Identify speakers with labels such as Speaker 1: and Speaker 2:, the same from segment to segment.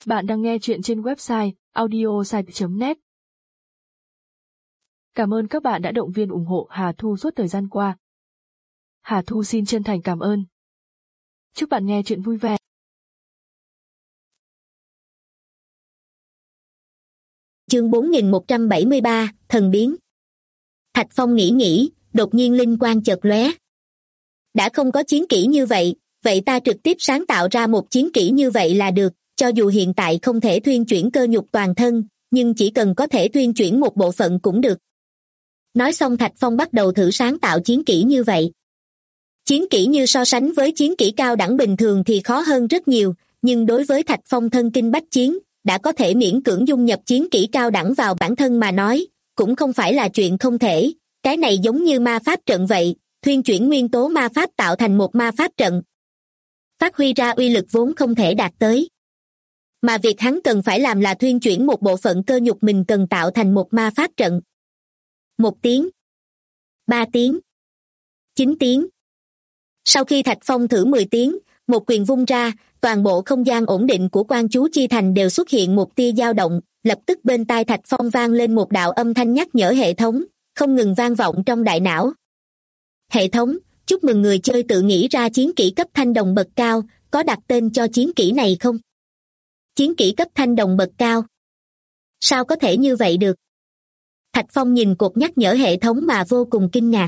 Speaker 1: Bạn đang nghe chuyện trên website audiosite.net. Cảm ơn các bạn đã động viên ủng hộ Hà Thu suốt thời gian qua. Hà Thu xin chân thành cảm ơn. Chúc bạn nghe chuyện vui vẻ.
Speaker 2: Chương 4173, Thần biến. Thạch Phong nghĩ, đột nhiên linh quang chợt lóe. Đã không có chiến kỹ như vậy, vậy ta trực tiếp sáng tạo ra một chiến kỹ như vậy là được, cho dù hiện tại không thể thuyên chuyển cơ nhục toàn thân, nhưng chỉ cần có thể thuyên chuyển một bộ phận cũng được. Nói xong Thạch Phong bắt đầu thử sáng tạo chiến kỹ như vậy. Chiến kỹ như so sánh với chiến kỹ cao đẳng bình thường thì khó hơn rất nhiều, nhưng đối với Thạch Phong thân kinh bách chiến, đã có thể miễn cưỡng dung nhập chiến kỹ cao đẳng vào bản thân mà nói, cũng không phải là chuyện không thể. Cái này giống như ma pháp trận vậy, thuyên chuyển nguyên tố ma pháp tạo thành một ma pháp trận, phát huy ra uy lực vốn không thể đạt tới. Mà việc hắn cần phải làm là thuyên chuyển một bộ phận cơ nhục mình cần tạo thành một ma pháp trận. 1 tiếng, 3 tiếng, 9 tiếng. Sau khi Thạch Phong thử 10 tiếng, một quyền vung ra, toàn bộ không gian ổn định của Quan Chú Chi Thành đều xuất hiện một tia dao động, lập tức bên tai Thạch Phong vang lên một đạo âm thanh nhắc nhở hệ thống, không ngừng vang vọng trong đại não. Hệ thống, chúc mừng người chơi tự nghĩ ra chiến kỹ cấp thanh đồng bậc cao, có đặt tên cho chiến kỹ này không? Chiến kỹ cấp thanh đồng bậc cao? Sao có thể như vậy được? Thạch Phong nhìn cột nhắc nhở hệ thống mà vô cùng kinh ngạc.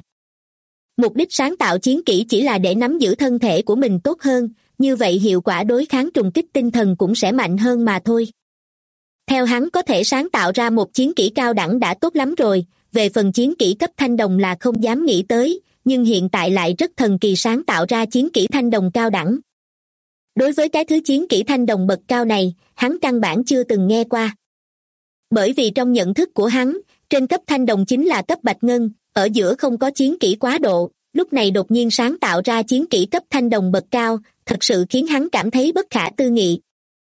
Speaker 2: Mục đích sáng tạo chiến kỹ chỉ là để nắm giữ thân thể của mình tốt hơn, như vậy hiệu quả đối kháng trùng kích tinh thần cũng sẽ mạnh hơn mà thôi. Theo hắn có thể sáng tạo ra một chiến kỹ cao đẳng đã tốt lắm rồi, về phần chiến kỹ cấp thanh đồng là không dám nghĩ tới, nhưng hiện tại lại rất thần kỳ sáng tạo ra chiến kỹ thanh đồng cao đẳng. Đối với cái thứ chiến kỹ thanh đồng bậc cao này, hắn căn bản chưa từng nghe qua. Bởi vì trong nhận thức của hắn, trên cấp thanh đồng chính là cấp bạch ngân, ở giữa không có chiến kỹ quá độ, lúc này đột nhiên sáng tạo ra chiến kỹ cấp thanh đồng bậc cao, thật sự khiến hắn cảm thấy bất khả tư nghị.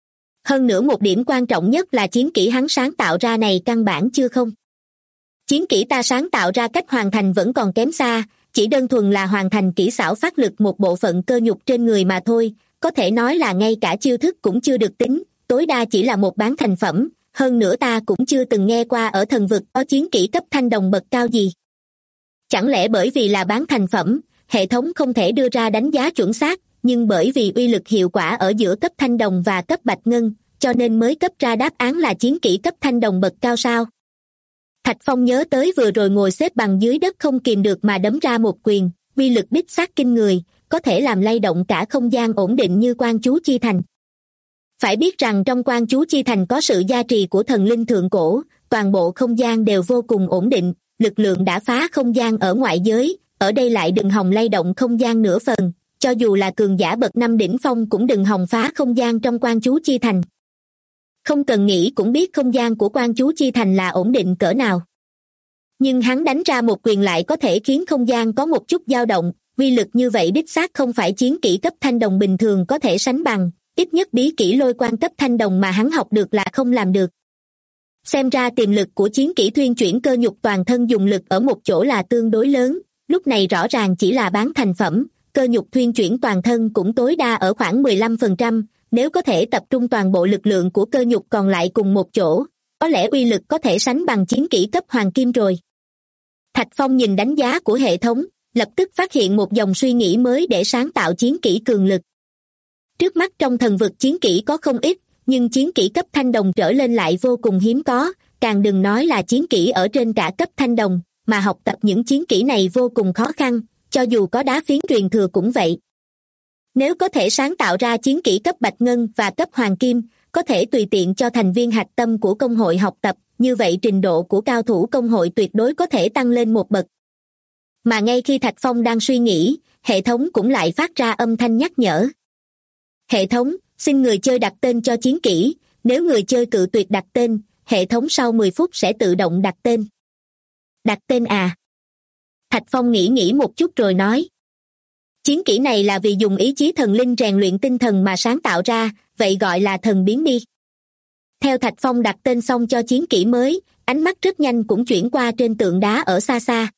Speaker 2: Hơn nữa một điểm quan trọng nhất là chiến kỹ hắn sáng tạo ra này căn bản chưa không. Chiến kỹ ta sáng tạo ra cách hoàn thành vẫn còn kém xa, chỉ đơn thuần là hoàn thành kỹ xảo phát lực một bộ phận cơ nhục trên người mà thôi, có thể nói là ngay cả chiêu thức cũng chưa được tính, tối đa chỉ là một bán thành phẩm, hơn nữa ta cũng chưa từng nghe qua ở thần vực có chiến kỹ cấp thanh đồng bậc cao gì. Chẳng lẽ bởi vì là bán thành phẩm, hệ thống không thể đưa ra đánh giá chuẩn xác, nhưng bởi vì uy lực hiệu quả ở giữa cấp thanh đồng và cấp bạch ngân, cho nên mới cấp ra đáp án là chiến kỹ cấp thanh đồng bậc cao sao? Thạch Phong nhớ tới vừa rồi ngồi xếp bằng dưới đất không kìm được mà đấm ra một quyền, uy lực đích xác kinh người, có thể làm lay động cả không gian ổn định như Quan Chú Chi Thành. Phải biết rằng trong Quan Chú Chi Thành có sự gia trì của thần linh thượng cổ, toàn bộ không gian đều vô cùng ổn định, lực lượng đã phá không gian ở ngoại giới, ở đây lại đừng hòng lay động không gian nửa phần, cho dù là cường giả bậc 5 đỉnh phong cũng đừng hòng phá không gian trong Quan Chú Chi Thành. Không cần nghĩ cũng biết không gian của Quan Chú Chi Thành là ổn định cỡ nào. Nhưng hắn đánh ra một quyền lại có thể khiến không gian có một chút dao động, uy lực như vậy đích xác không phải chiến kỹ cấp thanh đồng bình thường có thể sánh bằng, ít nhất bí kỹ lôi quan cấp thanh đồng mà hắn học được là không làm được. Xem ra tiềm lực của chiến kỹ thuyên chuyển cơ nhục toàn thân dùng lực ở một chỗ là tương đối lớn, lúc này rõ ràng chỉ là bán thành phẩm, cơ nhục thuyên chuyển toàn thân cũng tối đa ở khoảng 15%, nếu có thể tập trung toàn bộ lực lượng của cơ nhục còn lại cùng một chỗ, có lẽ uy lực có thể sánh bằng chiến kỹ cấp hoàng kim rồi. Thạch Phong nhìn đánh giá của hệ thống, lập tức phát hiện một dòng suy nghĩ mới để sáng tạo chiến kỹ cường lực. Trước mắt trong thần vực chiến kỹ có không ít, nhưng chiến kỹ cấp thanh đồng trở lên lại vô cùng hiếm có, càng đừng nói là chiến kỹ ở trên cả cấp thanh đồng, mà học tập những chiến kỹ này vô cùng khó khăn, cho dù có đá phiến truyền thừa cũng vậy. Nếu có thể sáng tạo ra chiến kỹ cấp bạch ngân và cấp hoàng kim, có thể tùy tiện cho thành viên hạch tâm của công hội học tập, như vậy trình độ của cao thủ công hội tuyệt đối có thể tăng lên một bậc. Mà ngay khi Thạch Phong đang suy nghĩ, hệ thống cũng lại phát ra âm thanh nhắc nhở. Hệ thống, xin người chơi đặt tên cho chiến kỹ, nếu người chơi cự tuyệt đặt tên, hệ thống sau 10 phút sẽ tự động đặt tên. Đặt tên à? Thạch Phong nghĩ một chút rồi nói. Chiến kỹ này là vì dùng ý chí thần linh rèn luyện tinh thần mà sáng tạo ra, vậy gọi là thần biến đi. Theo Thạch Phong đặt tên xong cho chiến kỹ mới, ánh mắt rất nhanh cũng chuyển qua trên tượng đá ở xa xa.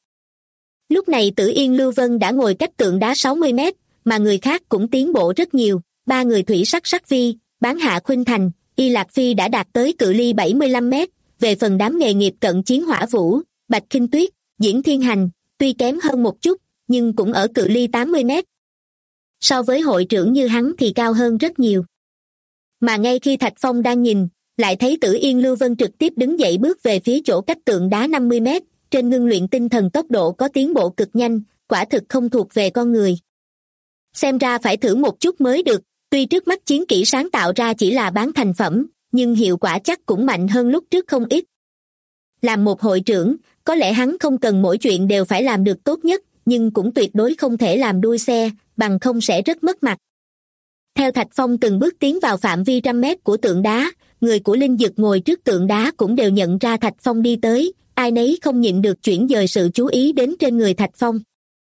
Speaker 2: Lúc này Tử Yên Lưu Vân đã ngồi cách tượng đá 60 mét, mà người khác cũng tiến bộ rất nhiều, 3 người thủy sắc sắc vi, Bán Hạ Khuynh Thành, Y Lạc Phi đã đạt tới cự ly 75 mét. Về phần đám nghề nghiệp cận chiến Hỏa Vũ, Bạch Khinh Tuyết, Diễn Thiên Hành, tuy kém hơn một chút, nhưng cũng ở cự ly 80 mét. So với hội trưởng như hắn thì cao hơn rất nhiều. Mà ngay khi Thạch Phong đang nhìn, lại thấy Tử Yên Lưu Vân trực tiếp đứng dậy bước về phía chỗ cách tượng đá 50 mét, trên ngưng luyện tinh thần tốc độ có tiến bộ cực nhanh, quả thực không thuộc về con người. Xem ra phải thử một chút mới được, tuy trước mắt chiến kỹ sáng tạo ra chỉ là bán thành phẩm, nhưng hiệu quả chắc cũng mạnh hơn lúc trước không ít. Làm một hội trưởng, có lẽ hắn không cần mỗi chuyện đều phải làm được tốt nhất, nhưng cũng tuyệt đối không thể làm đuôi xe, bằng không sẽ rất mất mặt. Theo Thạch Phong từng bước tiến vào phạm vi 100 mét của tượng đá, người của Linh Dực ngồi trước tượng đá cũng đều nhận ra Thạch Phong đi tới, ai nấy không nhịn được chuyển dời sự chú ý đến trên người Thạch Phong.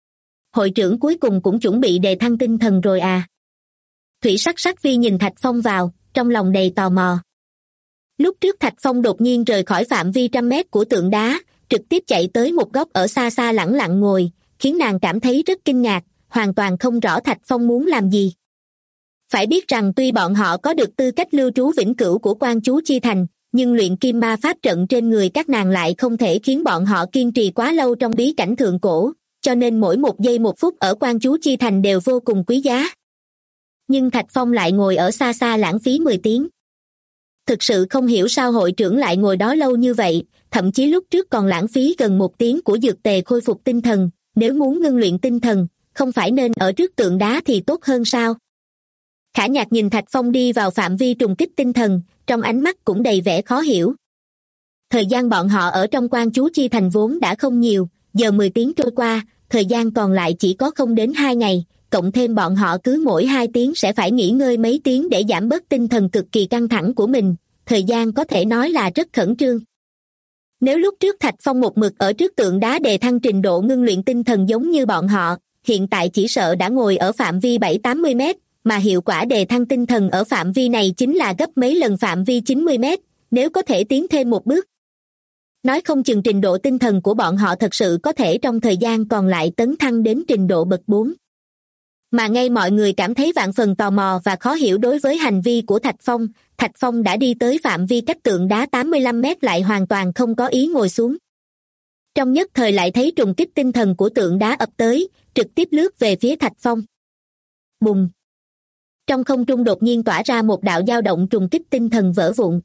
Speaker 2: Hội trưởng cuối cùng cũng chuẩn bị đề thăng tinh thần rồi à? Thủy Sắc Sắc Vi nhìn Thạch Phong vào, trong lòng đầy tò mò. Lúc trước Thạch Phong đột nhiên rời khỏi phạm vi 100 mét của tượng đá, trực tiếp chạy tới một góc ở xa xa lẳng lặng ngồi, khiến nàng cảm thấy rất kinh ngạc, hoàn toàn không rõ Thạch Phong muốn làm gì. Phải biết rằng tuy bọn họ có được tư cách lưu trú vĩnh cửu của Quan Chú Chi Thành, nhưng luyện kim ma pháp trận trên người các nàng lại không thể khiến bọn họ kiên trì quá lâu trong bí cảnh thượng cổ, cho nên mỗi một giây một phút ở Quan Chú Chi Thành đều vô cùng quý giá. Nhưng Thạch Phong lại ngồi ở xa xa lãng phí 10 tiếng. Thực sự không hiểu sao hội trưởng lại ngồi đó lâu như vậy, thậm chí lúc trước còn lãng phí gần 1 tiếng của dược tề khôi phục tinh thần, nếu muốn ngưng luyện tinh thần, không phải nên ở trước tượng đá thì tốt hơn sao? Khả Nhạc nhìn Thạch Phong đi vào phạm vi trùng kích tinh thần, trong ánh mắt cũng đầy vẻ khó hiểu. Thời gian bọn họ ở trong Quan Chú Chi Thành vốn đã không nhiều, giờ 10 tiếng trôi qua, thời gian còn lại chỉ có không đến 2 ngày, cộng thêm bọn họ cứ mỗi 2 tiếng sẽ phải nghỉ ngơi mấy tiếng để giảm bớt tinh thần cực kỳ căng thẳng của mình, thời gian có thể nói là rất khẩn trương. Nếu lúc trước Thạch Phong một mực ở trước tượng đá đề thăng trình độ ngưng luyện tinh thần giống như bọn họ, hiện tại chỉ sợ đã ngồi ở phạm vi 7-80 mét, mà hiệu quả đề thăng tinh thần ở phạm vi này chính là gấp mấy lần phạm vi 90 mét, nếu có thể tiến thêm một bước. Nói không chừng trình độ tinh thần của bọn họ thật sự có thể trong thời gian còn lại tấn thăng đến trình độ bậc 4. Mà ngay mọi người cảm thấy vạn phần tò mò và khó hiểu đối với hành vi của Thạch Phong đã đi tới phạm vi cách tượng đá 85 mét lại hoàn toàn không có ý ngồi xuống. Trong nhất thời lại thấy trùng kích tinh thần của tượng đá ập tới, trực tiếp lướt về phía Thạch Phong. Bùng! Trong không trung đột nhiên tỏa ra một đạo dao động trùng kích tinh thần vỡ vụn.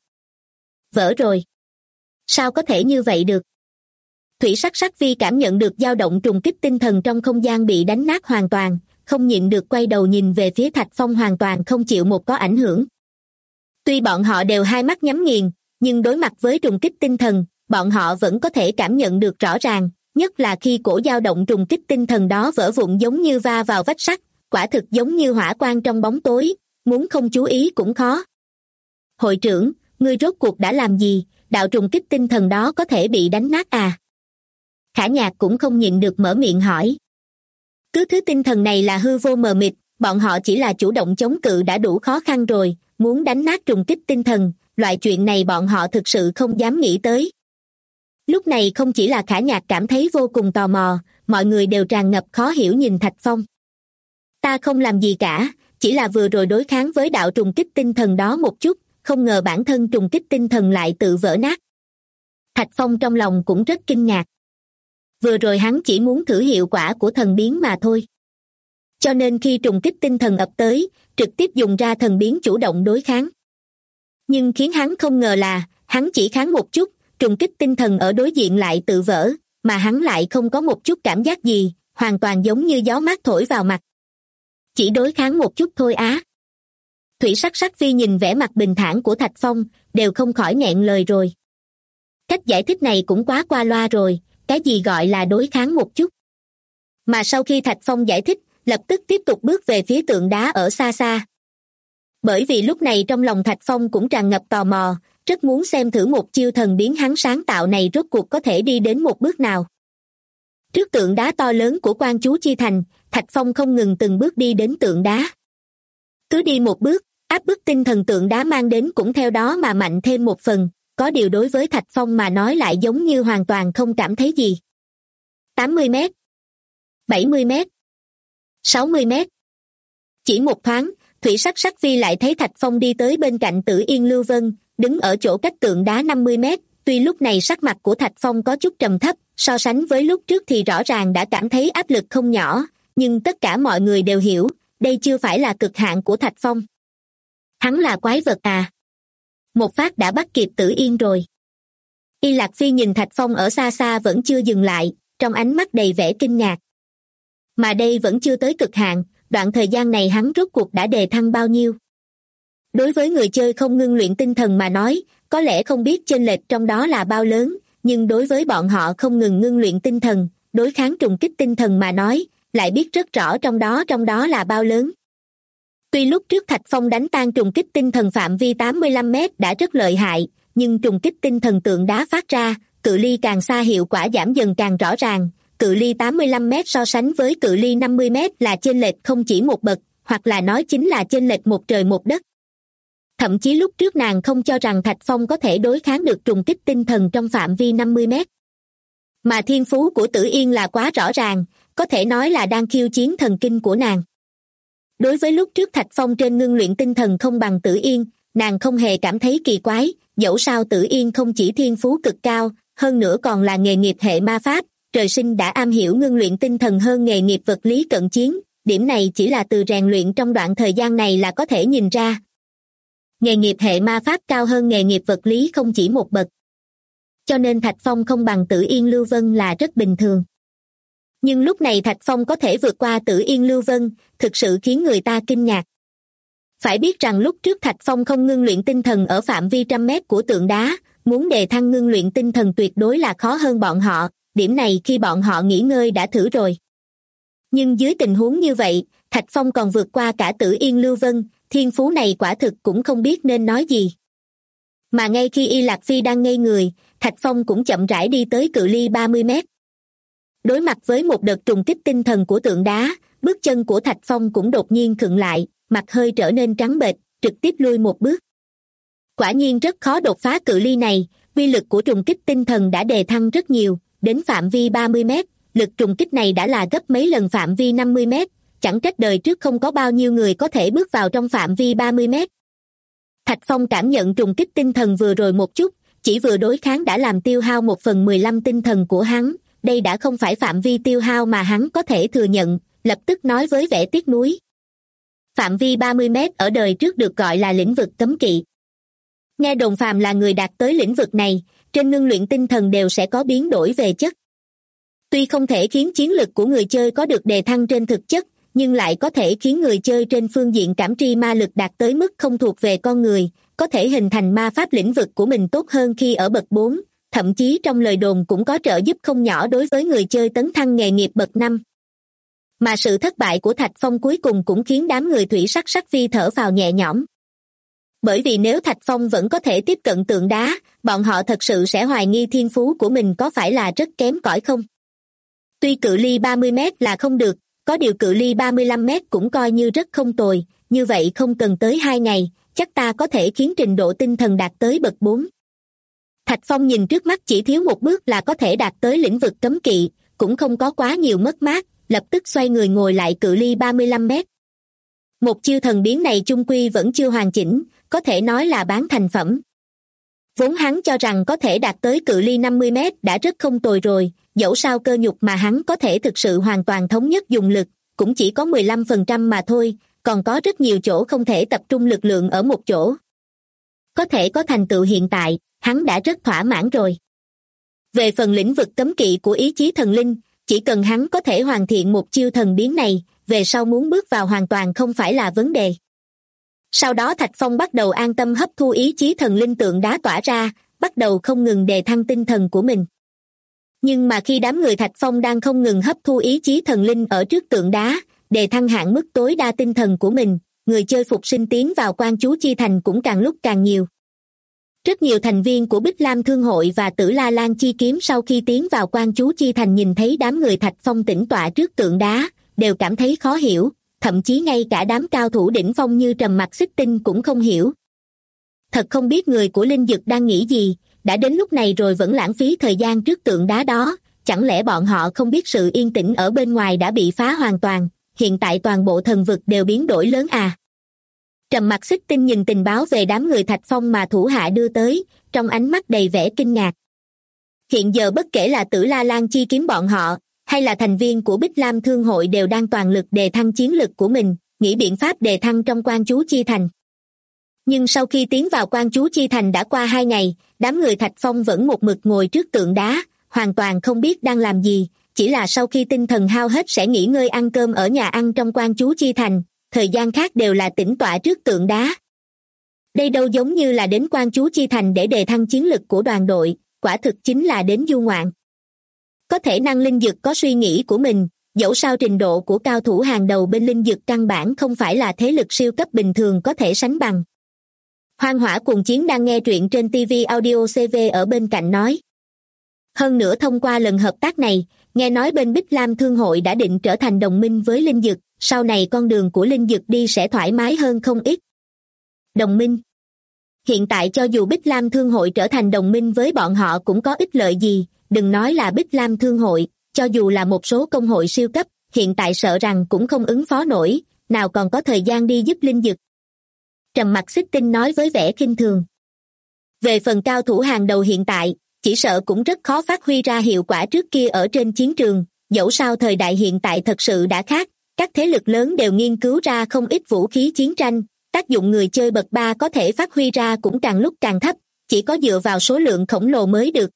Speaker 2: Vỡ rồi! Sao có thể như vậy được? Thủy Sắc Sắc Vi cảm nhận được dao động trùng kích tinh thần trong không gian bị đánh nát hoàn toàn, không nhịn được quay đầu nhìn về phía Thạch Phong hoàn toàn không chịu một có ảnh hưởng. Tuy bọn họ đều hai mắt nhắm nghiền, nhưng đối mặt với trùng kích tinh thần, bọn họ vẫn có thể cảm nhận được rõ ràng, nhất là khi cổ dao động trùng kích tinh thần đó vỡ vụn giống như va vào vách sắt, quả thực giống như hỏa quang trong bóng tối, muốn không chú ý cũng khó. Hội trưởng, ngươi rốt cuộc đã làm gì, đạo trùng kích tinh thần đó có thể bị đánh nát à? Khả Nhạc cũng không nhịn được mở miệng hỏi. Cứ thứ tinh thần này là hư vô mờ mịt, bọn họ chỉ là chủ động chống cự đã đủ khó khăn rồi, muốn đánh nát trùng kích tinh thần, loại chuyện này bọn họ thực sự không dám nghĩ tới. Lúc này không chỉ là Khả Nhạc cảm thấy vô cùng tò mò, mọi người đều tràn ngập khó hiểu nhìn Thạch Phong. Ta không làm gì cả, chỉ là vừa rồi đối kháng với đạo trùng kích tinh thần đó một chút, không ngờ bản thân trùng kích tinh thần lại tự vỡ nát. Thạch Phong trong lòng cũng rất kinh ngạc. Vừa rồi hắn chỉ muốn thử hiệu quả của thần biến mà thôi. Cho nên khi trùng kích tinh thần ập tới, trực tiếp dùng ra thần biến chủ động đối kháng. Nhưng khiến hắn không ngờ là, hắn chỉ kháng một chút, trùng kích tinh thần ở đối diện lại tự vỡ, mà hắn lại không có một chút cảm giác gì, hoàn toàn giống như gió mát thổi vào mặt. Chỉ đối kháng một chút thôi á. Thủy Sắc Sắc Vi nhìn vẻ mặt bình thản của Thạch Phong, đều không khỏi nghẹn lời rồi. Cách giải thích này cũng quá qua loa rồi, cái gì gọi là đối kháng một chút. Mà sau khi Thạch Phong giải thích, lập tức tiếp tục bước về phía tượng đá ở xa xa. Bởi vì lúc này trong lòng Thạch Phong cũng tràn ngập tò mò, rất muốn xem thử một chiêu thần biến hắn sáng tạo này rốt cuộc có thể đi đến một bước nào. Trước tượng đá to lớn của Quan Chú Chi Thành, Thạch Phong không ngừng từng bước đi đến tượng đá. Cứ đi một bước, áp bức tinh thần tượng đá mang đến cũng theo đó mà mạnh thêm một phần, có điều đối với Thạch Phong mà nói lại giống như hoàn toàn không cảm thấy gì. 80 mét, 70 mét, 60 mét. Chỉ một thoáng, Thủy Sắc Sắc Vi lại thấy Thạch Phong đi tới bên cạnh Tử Yên Lưu Vân, đứng ở chỗ cách tượng đá 50 mét. Tuy lúc này sắc mặt của Thạch Phong có chút trầm thấp, so sánh với lúc trước thì rõ ràng đã cảm thấy áp lực không nhỏ, nhưng tất cả mọi người đều hiểu, đây chưa phải là cực hạn của Thạch Phong. Hắn là quái vật à? Một phát đã bắt kịp Tử Yên rồi. Y Lạc Phi nhìn Thạch Phong ở xa xa vẫn chưa dừng lại, trong ánh mắt đầy vẻ kinh ngạc. Mà đây vẫn chưa tới cực hạn, đoạn thời gian này hắn rốt cuộc đã đề thăng bao nhiêu? Đối với người chơi không ngưng luyện tinh thần mà nói, có lẽ không biết chênh lệch trong đó là bao lớn, nhưng đối với bọn họ không ngừng ngưng luyện tinh thần, đối kháng trùng kích tinh thần mà nói, lại biết rất rõ trong đó là bao lớn. Tuy lúc trước Thạch Phong đánh tan trùng kích tinh thần phạm vi 85 mét đã rất lợi hại, nhưng trùng kích tinh thần tượng đá phát ra, cự ly càng xa hiệu quả giảm dần càng rõ ràng, cự ly 85 mét so sánh với cự ly 50 mét là chênh lệch không chỉ một bậc, hoặc là nói chính là chênh lệch một trời một đất. Thậm chí lúc trước nàng không cho rằng Thạch Phong có thể đối kháng được trùng kích tinh thần trong phạm vi 50 mét. Mà thiên phú của Tử Yên là quá rõ ràng, có thể nói là đang khiêu chiến thần kinh của nàng. Đối với lúc trước Thạch Phong trên ngưng luyện tinh thần không bằng Tử Yên, nàng không hề cảm thấy kỳ quái, dẫu sao Tử Yên không chỉ thiên phú cực cao, hơn nữa còn là nghề nghiệp hệ ma pháp, trời sinh đã am hiểu ngưng luyện tinh thần hơn nghề nghiệp vật lý cận chiến, điểm này chỉ là từ rèn luyện trong đoạn thời gian này là có thể nhìn ra. Nghề nghiệp hệ ma pháp cao hơn nghề nghiệp vật lý không chỉ một bậc. Cho nên Thạch Phong không bằng Tử Yên Lưu Vân là rất bình thường. Nhưng lúc này Thạch Phong có thể vượt qua Tử Yên Lưu Vân, thực sự khiến người ta kinh ngạc. Phải biết rằng lúc trước Thạch Phong không ngưng luyện tinh thần ở phạm vi 100 mét của tượng đá, muốn đề thăng ngưng luyện tinh thần tuyệt đối là khó hơn bọn họ, điểm này khi bọn họ nghỉ ngơi đã thử rồi. Nhưng dưới tình huống như vậy, Thạch Phong còn vượt qua cả Tử Yên Lưu Vân, thiên phú này quả thực cũng không biết nên nói gì. Mà ngay khi Y Lạc Phi đang ngây người, Thạch Phong cũng chậm rãi đi tới cự ly 30 mét. Đối mặt với một đợt trùng kích tinh thần của tượng đá, bước chân của Thạch Phong cũng đột nhiên khựng lại, mặt hơi trở nên trắng bệch, trực tiếp lui một bước. Quả nhiên rất khó đột phá cự ly này, uy lực của trùng kích tinh thần đã đề thăng rất nhiều, đến phạm vi 30 mét, lực trùng kích này đã là gấp mấy lần phạm vi 50 mét, chẳng trách đời trước không có bao nhiêu người có thể bước vào trong phạm vi 30 mét. Thạch Phong cảm nhận trùng kích tinh thần vừa rồi một chút, chỉ vừa đối kháng đã làm tiêu hao 1/15 tinh thần của hắn, đây đã không phải phạm vi tiêu hao mà hắn có thể thừa nhận, lập tức nói với vẻ tiếc nuối. Phạm vi 30 mét ở đời trước được gọi là lĩnh vực cấm kỵ. Nghe đồn phàm là người đạt tới lĩnh vực này, trên ngưng luyện tinh thần đều sẽ có biến đổi về chất. Tuy không thể khiến chiến lực của người chơi có được đề thăng trên thực chất, nhưng lại có thể khiến người chơi trên phương diện cảm tri ma lực đạt tới mức không thuộc về con người, có thể hình thành ma pháp lĩnh vực của mình tốt hơn khi ở bậc 4, thậm chí trong lời đồn cũng có trợ giúp không nhỏ đối với người chơi tấn thăng nghề nghiệp bậc 5. Mà sự thất bại của Thạch Phong cuối cùng cũng khiến đám người Thủy Sắc Sắc Vi thở phào nhẹ nhõm. Bởi vì nếu Thạch Phong vẫn có thể tiếp cận tượng đá, bọn họ thật sự sẽ hoài nghi thiên phú của mình có phải là rất kém cỏi không. Tuy cự ly 30 mét là không được, có điều cự ly 35 mét cũng coi như rất không tồi, như vậy không cần tới 2 ngày, chắc ta có thể khiến trình độ tinh thần đạt tới bậc 4. Thạch Phong nhìn trước mắt chỉ thiếu một bước là có thể đạt tới lĩnh vực cấm kỵ, cũng không có quá nhiều mất mát, lập tức xoay người ngồi lại cự ly 35 mét. Một chiêu thần biến này chung quy vẫn chưa hoàn chỉnh, có thể nói là bán thành phẩm. Vốn hắn cho rằng có thể đạt tới cự ly 50 mét đã rất không tồi rồi, dẫu sao cơ nhục mà hắn có thể thực sự hoàn toàn thống nhất dùng lực, cũng chỉ có 15% mà thôi, còn có rất nhiều chỗ không thể tập trung lực lượng ở một chỗ. Có thể có thành tựu hiện tại, hắn đã rất thỏa mãn rồi. Về phần lĩnh vực cấm kỵ của ý chí thần linh, chỉ cần hắn có thể hoàn thiện một chiêu thần biến này, về sau muốn bước vào hoàn toàn không phải là vấn đề. Sau đó Thạch Phong bắt đầu an tâm hấp thu ý chí thần linh tượng đá tỏa ra, bắt đầu không ngừng đề thăng tinh thần của mình. Nhưng mà khi đám người Thạch Phong đang không ngừng hấp thu ý chí thần linh ở trước tượng đá, đề thăng hạn mức tối đa tinh thần của mình, người chơi phục sinh tiến vào Quan Chú Chi Thành cũng càng lúc càng nhiều. Rất nhiều thành viên của Bích Lam Thương Hội và Tử La Lan Chi Kiếm sau khi tiến vào Quan Chú Chi Thành nhìn thấy đám người Thạch Phong tĩnh tọa trước tượng đá, đều cảm thấy khó hiểu, thậm chí ngay cả đám cao thủ đỉnh phong như Trầm Mặc Xích Tinh cũng không hiểu. Thật không biết người của Linh Dực đang nghĩ gì, đã đến lúc này rồi vẫn lãng phí thời gian trước tượng đá đó, chẳng lẽ bọn họ không biết sự yên tĩnh ở bên ngoài đã bị phá hoàn toàn, hiện tại toàn bộ thần vực đều biến đổi lớn à? Trầm Mặc Xích Tinh nhìn tình báo về đám người Thạch Phong mà thủ hạ đưa tới, trong ánh mắt đầy vẻ kinh ngạc. Hiện giờ bất kể là Tử La Lan chi kiếm bọn họ, hay là thành viên của Bích Lam Thương hội đều đang toàn lực đề thăng chiến lực của mình, nghĩ biện pháp đề thăng trong Quan Chú Chi Thành. Nhưng sau khi tiến vào Quan Chú Chi Thành đã qua 2 ngày, đám người Thạch Phong vẫn một mực ngồi trước tượng đá, hoàn toàn không biết đang làm gì, chỉ là sau khi tinh thần hao hết sẽ nghỉ ngơi ăn cơm ở nhà ăn trong Quan Chú Chi Thành, thời gian khác đều là tĩnh tọa trước tượng đá. Đây đâu giống như là đến Quan Chú Chi Thành để đề thăng chiến lực của đoàn đội, quả thực chính là đến du ngoạn. Có thể năng linh dực có suy nghĩ của mình, dẫu sao trình độ của cao thủ hàng đầu bên linh dực căn bản không phải là thế lực siêu cấp bình thường có thể sánh bằng. Hoang Hỏa Cuồng Chiến đang nghe truyện trên TV Audio CV ở bên cạnh nói. Hơn nữa thông qua lần hợp tác này, nghe nói bên Bích Lam Thương hội đã định trở thành đồng minh với linh dực, sau này con đường của linh dực đi sẽ thoải mái hơn không ít. Đồng minh. Hiện tại cho dù Bích Lam Thương hội trở thành đồng minh với bọn họ cũng có ích lợi gì, đừng nói là Bích Lam Thương hội, cho dù là một số công hội siêu cấp, hiện tại sợ rằng cũng không ứng phó nổi, nào còn có thời gian đi giúp linh dực. Trầm Mặc Xích Tinh nói với vẻ khinh thường. Về phần cao thủ hàng đầu hiện tại, chỉ sợ cũng rất khó phát huy ra hiệu quả trước kia ở trên chiến trường, dẫu sao thời đại hiện tại thật sự đã khác, các thế lực lớn đều nghiên cứu ra không ít vũ khí chiến tranh, tác dụng người chơi bậc 3 có thể phát huy ra cũng càng lúc càng thấp, chỉ có dựa vào số lượng khổng lồ mới được.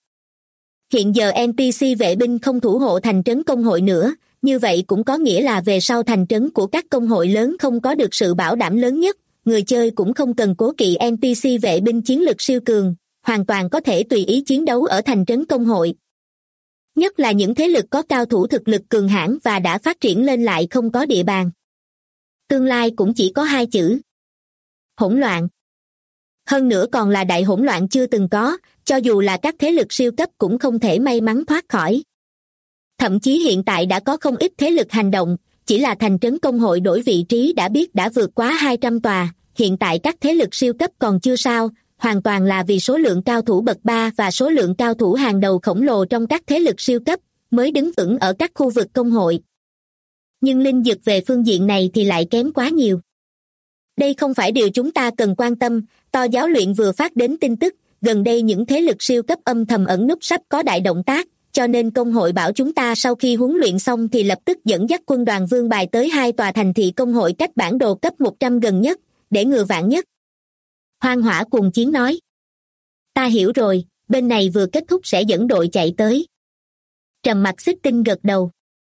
Speaker 2: Hiện giờ NPC vệ binh không thủ hộ thành trấn công hội nữa, như vậy cũng có nghĩa là về sau thành trấn của các công hội lớn không có được sự bảo đảm lớn nhất, người chơi cũng không cần cố kỵ NPC vệ binh chiến lực siêu cường, hoàn toàn có thể tùy ý chiến đấu ở thành trấn công hội. Nhất là những thế lực có cao thủ thực lực cường hãn và đã phát triển lên lại không có địa bàn. Tương lai cũng chỉ có 2 chữ. Hỗn loạn. Hơn nữa còn là đại hỗn loạn chưa từng có, cho dù là các thế lực siêu cấp cũng không thể may mắn thoát khỏi. Thậm chí hiện tại đã có không ít thế lực hành động, chỉ là thành trấn công hội đổi vị trí đã biết đã vượt quá 200 tòa, hiện tại các thế lực siêu cấp còn chưa sao, hoàn toàn là vì số lượng cao thủ bậc 3 và số lượng cao thủ hàng đầu khổng lồ trong các thế lực siêu cấp mới đứng vững ở các khu vực công hội. Nhưng linh dực về phương diện này thì lại kém quá nhiều. Đây không phải điều chúng ta cần quan tâm, To Giáo luyện vừa phát đến tin tức, gần đây những thế lực siêu cấp âm thầm ẩn núp sắp có đại động tác, cho nên công hội bảo chúng ta sau khi huấn luyện xong thì lập tức dẫn dắt quân đoàn vương bài tới 2 tòa thành thị công hội cách bản đồ cấp 100 gần nhất, để ngừa vạn nhất. Hoang Hỏa Cuồng Chiến nói. Ta hiểu rồi, bên này vừa kết thúc sẽ dẫn đội chạy tới. Trầm Mặc Xích Tinh gật đầu.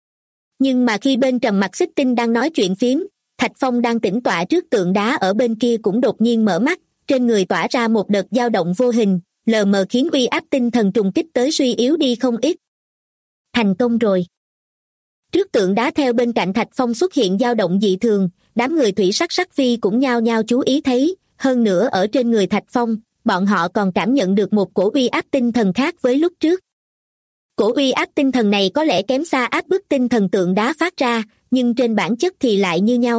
Speaker 2: Nhưng mà khi bên Trầm Mặc Xích Tinh đang nói chuyện phiếm, Thạch Phong đang tĩnh tọa trước tượng đá ở bên kia cũng đột nhiên mở mắt, trên người tỏa ra một đợt dao động vô hình, lờ mờ khiến uy áp tinh thần trùng kích tới suy yếu đi không ít. Thành công rồi. Trước tượng đá theo bên cạnh Thạch Phong xuất hiện dao động dị thường, đám người thủy sắc sắc phi cũng nhao nhao chú ý thấy, hơn nữa ở trên người Thạch Phong, bọn họ còn cảm nhận được một cổ uy áp tinh thần khác với lúc trước. Cổ uy áp tinh thần này có lẽ kém xa áp bức tinh thần tượng đá phát ra, nhưng trên bản chất thì lại như nhau.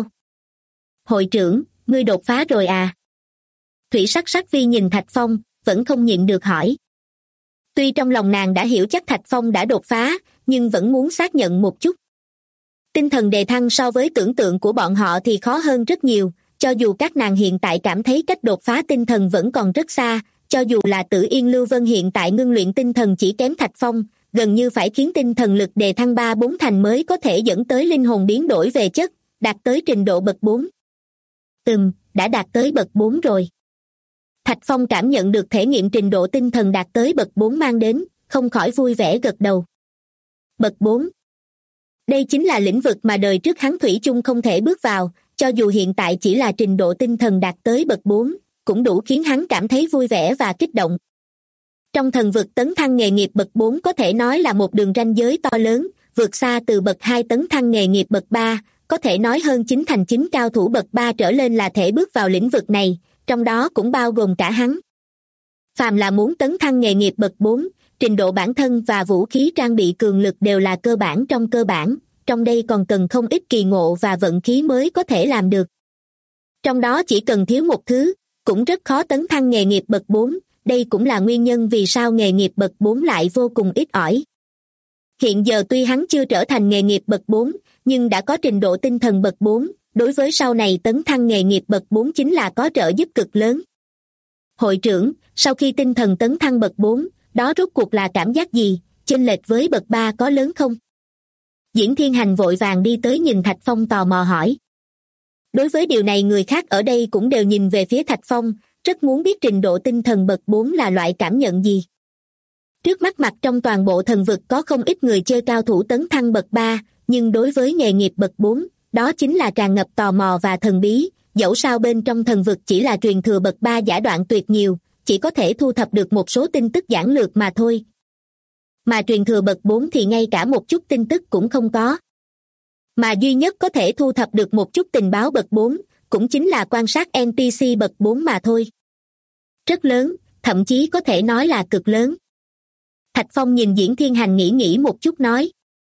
Speaker 2: Hội trưởng, ngươi đột phá rồi à? Thủy sắc sắc phi nhìn Thạch Phong, vẫn không nhịn được hỏi. Tuy trong lòng nàng đã hiểu chắc Thạch Phong đã đột phá, nhưng vẫn muốn xác nhận một chút. Tinh thần đề thăng so với tưởng tượng của bọn họ thì khó hơn rất nhiều, cho dù các nàng hiện tại cảm thấy cách đột phá tinh thần vẫn còn rất xa, cho dù là Tử Yên Lưu Vân hiện tại ngưng luyện tinh thần chỉ kém Thạch Phong, gần như phải khiến tinh thần lực đề thăng 3-4 thành mới có thể dẫn tới linh hồn biến đổi về chất, đạt tới trình độ bậc 4. Đã đạt tới bậc 4 rồi. Thạch Phong cảm nhận được thể nghiệm trình độ tinh thần đạt tới bậc 4 mang đến, không khỏi vui vẻ gật đầu. Bậc 4. Đây chính là lĩnh vực mà đời trước hắn thủy chung không thể bước vào, cho dù hiện tại chỉ là trình độ tinh thần đạt tới bậc 4, cũng đủ khiến hắn cảm thấy vui vẻ và kích động. Trong thần vực tấn thăng nghề nghiệp bậc 4 có thể nói là một đường ranh giới to lớn, vượt xa từ bậc 2 tấn thăng nghề nghiệp bậc 3, có thể nói hơn 9 thành 9 cao thủ bậc 3 trở lên là thể bước vào lĩnh vực này, trong đó cũng bao gồm cả hắn. Phàm là muốn tấn thăng nghề nghiệp bậc 4, trình độ bản thân và vũ khí trang bị cường lực đều là cơ bản, trong đây còn cần không ít kỳ ngộ và vận khí mới có thể làm được. Trong đó chỉ cần thiếu một thứ, cũng rất khó tấn thăng nghề nghiệp bậc 4, đây cũng là nguyên nhân vì sao nghề nghiệp bậc 4 lại vô cùng ít ỏi. Hiện giờ tuy hắn chưa trở thành nghề nghiệp bậc 4, nhưng đã có trình độ tinh thần bậc 4, đối với sau này tấn thăng nghề nghiệp bậc 4 chính là có trợ giúp cực lớn. Hội trưởng, sau khi tinh thần tấn thăng bậc 4, đó rốt cuộc là cảm giác gì, chênh lệch với bậc 3 có lớn không? Diễn Thiên Hành vội vàng đi tới nhìn Thạch Phong tò mò hỏi. Đối với điều này người khác ở đây cũng đều nhìn về phía Thạch Phong, rất muốn biết trình độ tinh thần bậc 4 là loại cảm nhận gì. Trước mắt mặt trong toàn bộ thần vực có không ít người chơi cao thủ tấn thăng bậc 3, nhưng đối với nghề nghiệp bậc 4, đó chính là tràn ngập tò mò và thần bí, dẫu sao bên trong thần vực chỉ là truyền thừa bậc 3 giả đoạn tuyệt nhiều, chỉ có thể thu thập được một số tin tức giản lược mà thôi. Mà truyền thừa bậc 4 thì ngay cả một chút tin tức cũng không có. Mà duy nhất có thể thu thập được một chút tình báo bậc 4, cũng chính là quan sát NPC bậc 4 mà thôi. Rất lớn, thậm chí có thể nói là cực lớn. Thạch Phong nhìn Diễn Thiên Hành nghĩ một chút nói.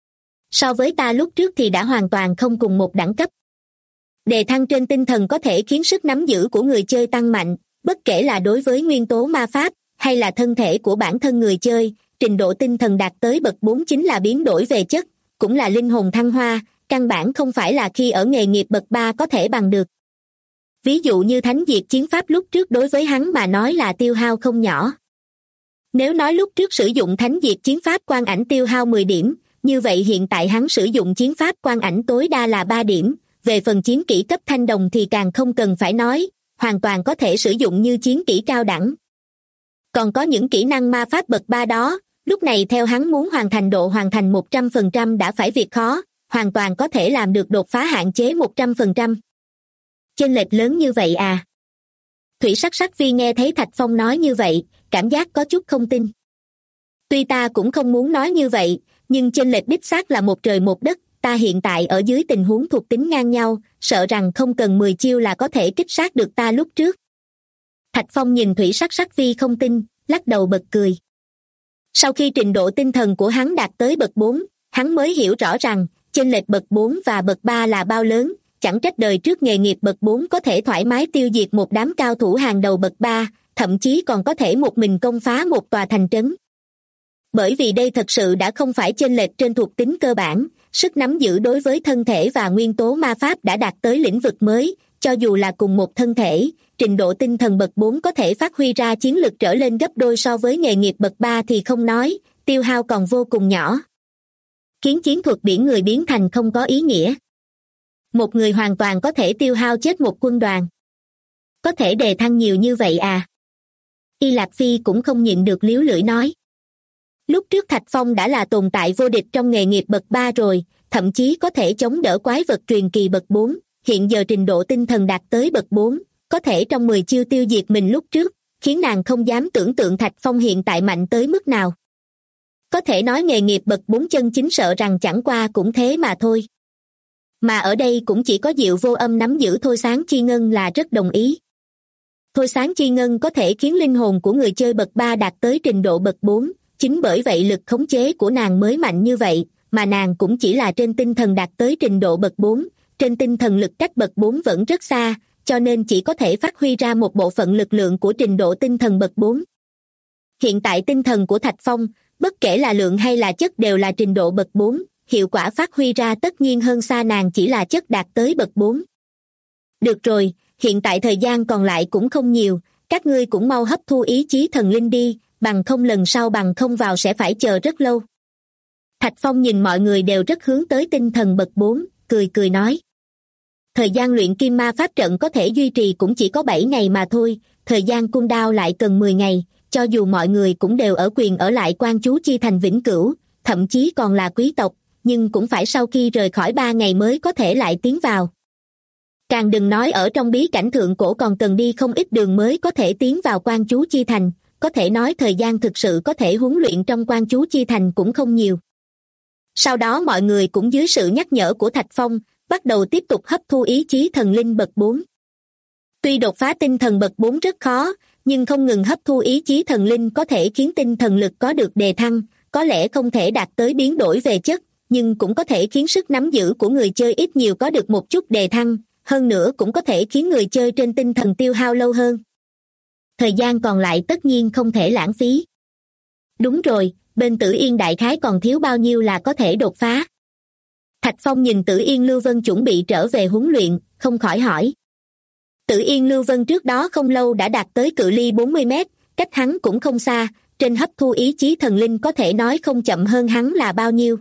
Speaker 2: So với ta lúc trước thì đã hoàn toàn không cùng một đẳng cấp. Đề thăng trên tinh thần có thể khiến sức nắm giữ của người chơi tăng mạnh, bất kể là đối với nguyên tố ma pháp, hay là thân thể của bản thân người chơi, trình độ tinh thần đạt tới bậc 4 chính là biến đổi về chất, cũng là linh hồn thăng hoa, căn bản không phải là khi ở nghề nghiệp bậc 3 có thể bằng được. Ví dụ như Thánh Diệt Chiến Pháp lúc trước đối với hắn mà nói là tiêu hao không nhỏ. Nếu nói lúc trước sử dụng Thánh Diệt Chiến Pháp Quang Ảnh tiêu hao 10 điểm, như vậy hiện tại hắn sử dụng chiến pháp Quang Ảnh tối đa là 3 điểm, về phần chiến kỹ cấp thanh đồng thì càng không cần phải nói, hoàn toàn có thể sử dụng như chiến kỹ cao đẳng. Còn có những kỹ năng ma pháp bậc 3 đó, lúc này theo hắn muốn hoàn thành 100% đã phải việc khó, hoàn toàn có thể làm được đột phá hạn chế 100%. Chênh lệch lớn như vậy à? Thủy Sắc Sắc Vi nghe thấy Thạch Phong nói như vậy, cảm giác có chút không tin. Tuy ta cũng không muốn nói như vậy, nhưng chênh lệch đích xác là một trời một đất, ta hiện tại ở dưới tình huống thuộc tính ngang nhau, sợ rằng không cần 10 chiêu là có thể kích sát được ta lúc trước. Thạch Phong nhìn Thủy Sắc Sắc Vi không tin, lắc đầu bật cười. Sau khi trình độ tinh thần của hắn đạt tới bậc 4, hắn mới hiểu rõ rằng, chênh lệch bậc 4 và bậc 3 là bao lớn, chẳng trách đời trước nghề nghiệp bậc 4 có thể thoải mái tiêu diệt một đám cao thủ hàng đầu bậc 3, thậm chí còn có thể một mình công phá một tòa thành trấn. Bởi vì đây thật sự đã không phải chênh lệch trên thuộc tính cơ bản, sức nắm giữ đối với thân thể và nguyên tố ma pháp đã đạt tới lĩnh vực mới, cho dù là cùng một thân thể, trình độ tinh thần bậc 4 có thể phát huy ra chiến lực trở lên gấp đôi so với nghề nghiệp bậc 3 thì không nói, tiêu hao còn vô cùng nhỏ. Khiến chiến thuật biển người biến thành không có ý nghĩa. Một người hoàn toàn có thể tiêu hao chết một quân đoàn. Có thể đề thăng nhiều như vậy à? Y Lạc Phi cũng không nhịn được líu lưỡi nói. Lúc trước Thạch Phong đã là tồn tại vô địch trong nghề nghiệp bậc 3 rồi, thậm chí có thể chống đỡ quái vật truyền kỳ bậc 4, hiện giờ trình độ tinh thần đạt tới bậc 4, có thể trong 10 chiêu tiêu diệt mình lúc trước, khiến nàng không dám tưởng tượng Thạch Phong hiện tại mạnh tới mức nào. Có thể nói nghề nghiệp bậc 4 chân chính sợ rằng chẳng qua cũng thế mà thôi. Mà ở đây cũng chỉ có Diệu Vô Âm nắm giữ Thôi Sáng Chi Ngân là rất đồng ý. Thôi Sáng Chi Ngân có thể khiến linh hồn của người chơi bậc 3 đạt tới trình độ bậc 4, chính bởi vậy lực khống chế của nàng mới mạnh như vậy, mà nàng cũng chỉ là trên tinh thần đạt tới trình độ bậc 4, trên tinh thần lực cách bậc 4 vẫn rất xa, cho nên chỉ có thể phát huy ra một bộ phận lực lượng của trình độ tinh thần bậc 4. Hiện tại tinh thần của Thạch Phong, bất kể là lượng hay là chất đều là trình độ bậc 4, hiệu quả phát huy ra tất nhiên hơn xa nàng chỉ là chất đạt tới bậc 4. Được rồi, hiện tại thời gian còn lại cũng không nhiều, các ngươi cũng mau hấp thu ý chí thần linh đi, bằng không lần sau bằng không vào sẽ phải chờ rất lâu. Thạch Phong nhìn mọi người đều rất hướng tới tinh thần bậc 4, cười nói. Thời gian luyện kim ma pháp trận có thể duy trì cũng chỉ có 7 ngày mà thôi, thời gian cooldown lại cần 10 ngày, cho dù mọi người cũng đều ở quyền ở lại Quan Chú Chi Thành vĩnh cửu, thậm chí còn là quý tộc, nhưng cũng phải sau khi rời khỏi 3 ngày mới có thể lại tiến vào. Càng đừng nói ở trong bí cảnh thượng cổ còn cần đi không ít đường mới có thể tiến vào Quan Chú Chi Thành, có thể nói thời gian thực sự có thể huấn luyện trong Quan Chú Chi Thành cũng không nhiều. Sau đó mọi người cũng dưới sự nhắc nhở của Thạch Phong, bắt đầu tiếp tục hấp thu ý chí thần linh bậc 4. Tuy đột phá tinh thần bậc 4 rất khó, nhưng không ngừng hấp thu ý chí thần linh có thể khiến tinh thần lực có được đề thăng, có lẽ không thể đạt tới biến đổi về chất, nhưng cũng có thể khiến sức nắm giữ của người chơi ít nhiều có được một chút đề thăng, hơn nữa cũng có thể khiến người chơi trên tinh thần tiêu hao lâu hơn. Thời gian còn lại tất nhiên không thể lãng phí. Đúng rồi, bên Tử Yên đại khái còn thiếu bao nhiêu là có thể đột phá? Thạch Phong nhìn Tử Yên Lưu Vân chuẩn bị trở về huấn luyện, không khỏi hỏi. Tử Yên Lưu Vân trước đó không lâu đã đạt tới cự ly 40 mét, cách hắn cũng không xa, trên hấp thu ý chí thần linh có thể nói không chậm hơn hắn là bao nhiêu.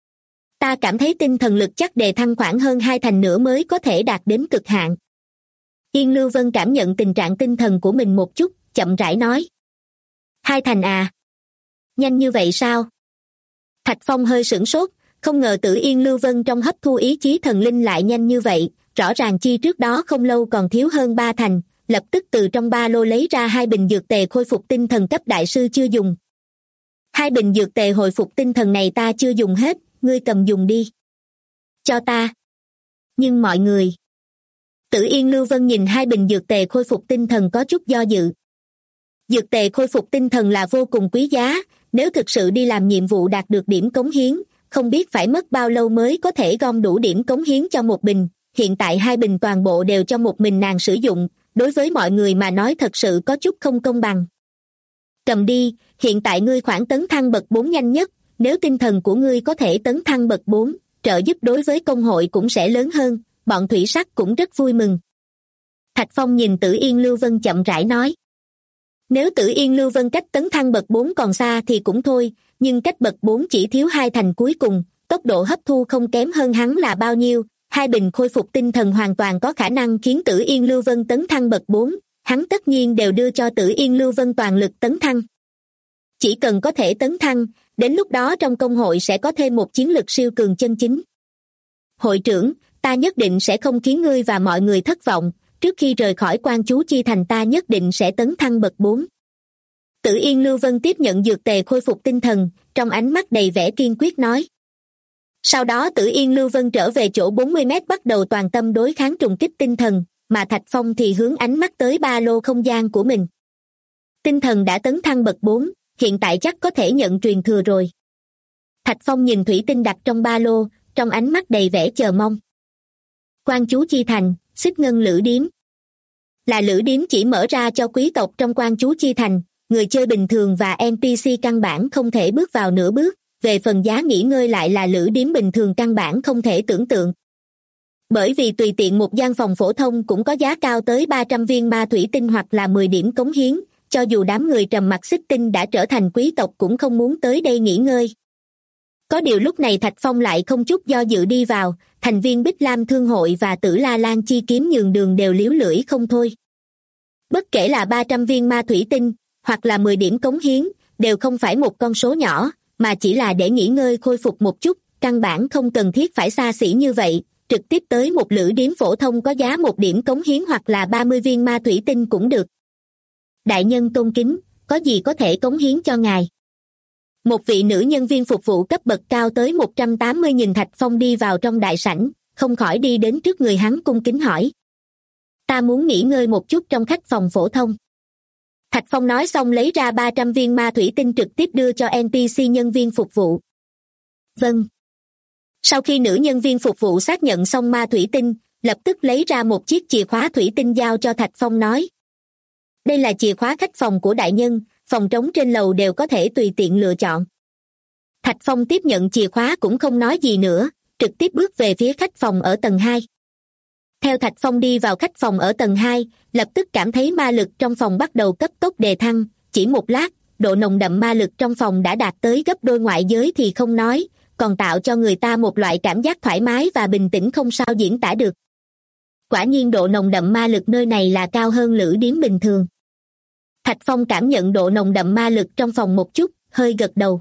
Speaker 2: Ta cảm thấy tinh thần lực chắc đề thăng khoảng hơn 2 thành nữa mới có thể đạt đến cực hạn. Yên Lưu Vân cảm nhận tình trạng tinh thần của mình một chút, chậm rãi nói. 2 thành à? Nhanh như vậy sao? Thạch Phong hơi sửng sốt, không ngờ Tử Yên Lưu Vân trong hấp thu ý chí thần linh lại nhanh như vậy, rõ ràng chi trước đó không lâu còn thiếu hơn 3 thành, lập tức từ trong ba lô lấy ra 2 bình dược tề khôi phục tinh thần cấp đại sư chưa dùng. 2 bình dược tề hồi phục tinh thần này ta chưa dùng hết, ngươi cầm dùng đi. Cho ta. Nhưng mọi người. Tử Yên Lưu Vân nhìn 2 bình dược tề khôi phục tinh thần có chút do dự. Dược tề khôi phục tinh thần là vô cùng quý giá, nếu thực sự đi làm nhiệm vụ đạt được điểm cống hiến, không biết phải mất bao lâu mới có thể gom đủ điểm cống hiến cho một bình. Hiện tại 2 bình toàn bộ đều cho một mình nàng sử dụng, đối với mọi người mà nói thật sự có chút không công bằng. Cầm đi, hiện tại ngươi khoảng tấn thăng bậc 4 nhanh nhất, nếu tinh thần của ngươi có thể tấn thăng bậc 4, trợ giúp đối với công hội cũng sẽ lớn hơn, bọn thủy sắc cũng rất vui mừng. Thạch Phong nhìn Tử Yên Lưu Vân chậm rãi nói. Nếu Tử Yên Lưu Vân cách tấn thăng bậc 4 còn xa thì cũng thôi, nhưng cách bậc 4 chỉ thiếu 2 thành cuối cùng, tốc độ hấp thu không kém hơn hắn là bao nhiêu, 2 bình khôi phục tinh thần hoàn toàn có khả năng khiến Tử Yên Lưu Vân tấn thăng bậc 4, hắn tất nhiên đều đưa cho Tử Yên Lưu Vân toàn lực tấn thăng. Chỉ cần có thể tấn thăng, đến lúc đó trong công hội sẽ có thêm một chiến lực siêu cường chân chính. Hội trưởng, ta nhất định sẽ không khiến ngươi và mọi người thất vọng, trước khi rời khỏi Quan Chú Chi Thành ta nhất định sẽ tấn thăng bậc 4. Tử Yên Lưu Vân tiếp nhận dược tề khôi phục tinh thần, trong ánh mắt đầy vẻ kiên quyết nói. Sau đó Tử Yên Lưu Vân trở về chỗ 40 mét bắt đầu toàn tâm đối kháng trùng kích tinh thần, mà Thạch Phong thì hướng ánh mắt tới ba lô không gian của mình. Tinh thần đã tấn thăng bậc 4, hiện tại chắc có thể nhận truyền thừa rồi. Thạch Phong nhìn thủy tinh đặt trong ba lô, trong ánh mắt đầy vẻ chờ mong. Quan Chú Chi Thành, Xích Ngân Lữ Điếm. Là lữ điếm chỉ mở ra cho quý tộc trong Quan Chú Chi Thành, người chơi bình thường và NPC căn bản không thể bước vào nửa bước, về phần giá nghỉ ngơi lại là lữ điếm bình thường căn bản không thể tưởng tượng. Bởi vì tùy tiện một gian phòng phổ thông cũng có giá cao tới 300 viên ma thủy tinh hoặc là 10 điểm cống hiến, cho dù đám người trầm mặc xích tinh đã trở thành quý tộc cũng không muốn tới đây nghỉ ngơi. Có điều lúc này Thạch Phong lại không chút do dự đi vào, thành viên Bích Lam Thương hội và Tử La Lan Chi Kiếm nhường đường đều liếu lưỡi không thôi. Bất kể là 300 viên ma thủy tinh, hoặc là 10 điểm cống hiến, đều không phải một con số nhỏ, mà chỉ là để nghỉ ngơi khôi phục một chút, căn bản không cần thiết phải xa xỉ như vậy, trực tiếp tới một lữ điếm phổ thông có giá 1 điểm cống hiến hoặc là 30 viên ma thủy tinh cũng được. Đại nhân tôn kính, có gì có thể cống hiến cho ngài? Một vị nữ nhân viên phục vụ cấp bậc cao tới 180 nhìn Thạch Phong đi vào trong đại sảnh, không khỏi đi đến trước người hắn cung kính hỏi. Ta muốn nghỉ ngơi một chút trong khách phòng phổ thông. Thạch Phong nói xong lấy ra 300 viên ma thủy tinh trực tiếp đưa cho NPC nhân viên phục vụ. Vâng. Sau khi nữ nhân viên phục vụ xác nhận xong ma thủy tinh, lập tức lấy ra một chiếc chìa khóa thủy tinh giao cho Thạch Phong nói. Đây là chìa khóa khách phòng của đại nhân, phòng trống trên lầu đều có thể tùy tiện lựa chọn. Thạch Phong tiếp nhận chìa khóa cũng không nói gì nữa, trực tiếp bước về phía khách phòng ở tầng 2. Theo Thạch Phong đi vào khách phòng ở tầng 2, lập tức cảm thấy ma lực trong phòng bắt đầu cấp tốc đề thăng, chỉ một lát, độ nồng đậm ma lực trong phòng đã đạt tới gấp đôi ngoại giới thì không nói, còn tạo cho người ta một loại cảm giác thoải mái và bình tĩnh không sao diễn tả được. Quả nhiên độ nồng đậm ma lực nơi này là cao hơn lữ điếm bình thường. Thạch Phong cảm nhận độ nồng đậm ma lực trong phòng một chút, hơi gật đầu.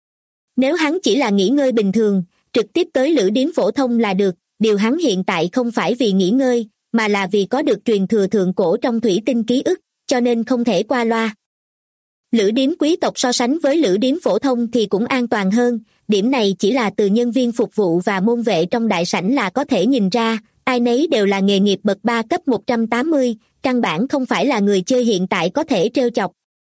Speaker 2: Nếu hắn chỉ là nghỉ ngơi bình thường, trực tiếp tới lữ điếm phổ thông là được, điều hắn hiện tại không phải vì nghỉ ngơi, mà là vì có được truyền thừa thượng cổ trong thủy tinh ký ức, cho nên không thể qua loa. Lữ điếm quý tộc so sánh với lữ điếm phổ thông thì cũng an toàn hơn, điểm này chỉ là từ nhân viên phục vụ và môn vệ trong đại sảnh là có thể nhìn ra, ai nấy đều là nghề nghiệp bậc 3 cấp 180, căn bản không phải là người chơi hiện tại có thể trêu chọc.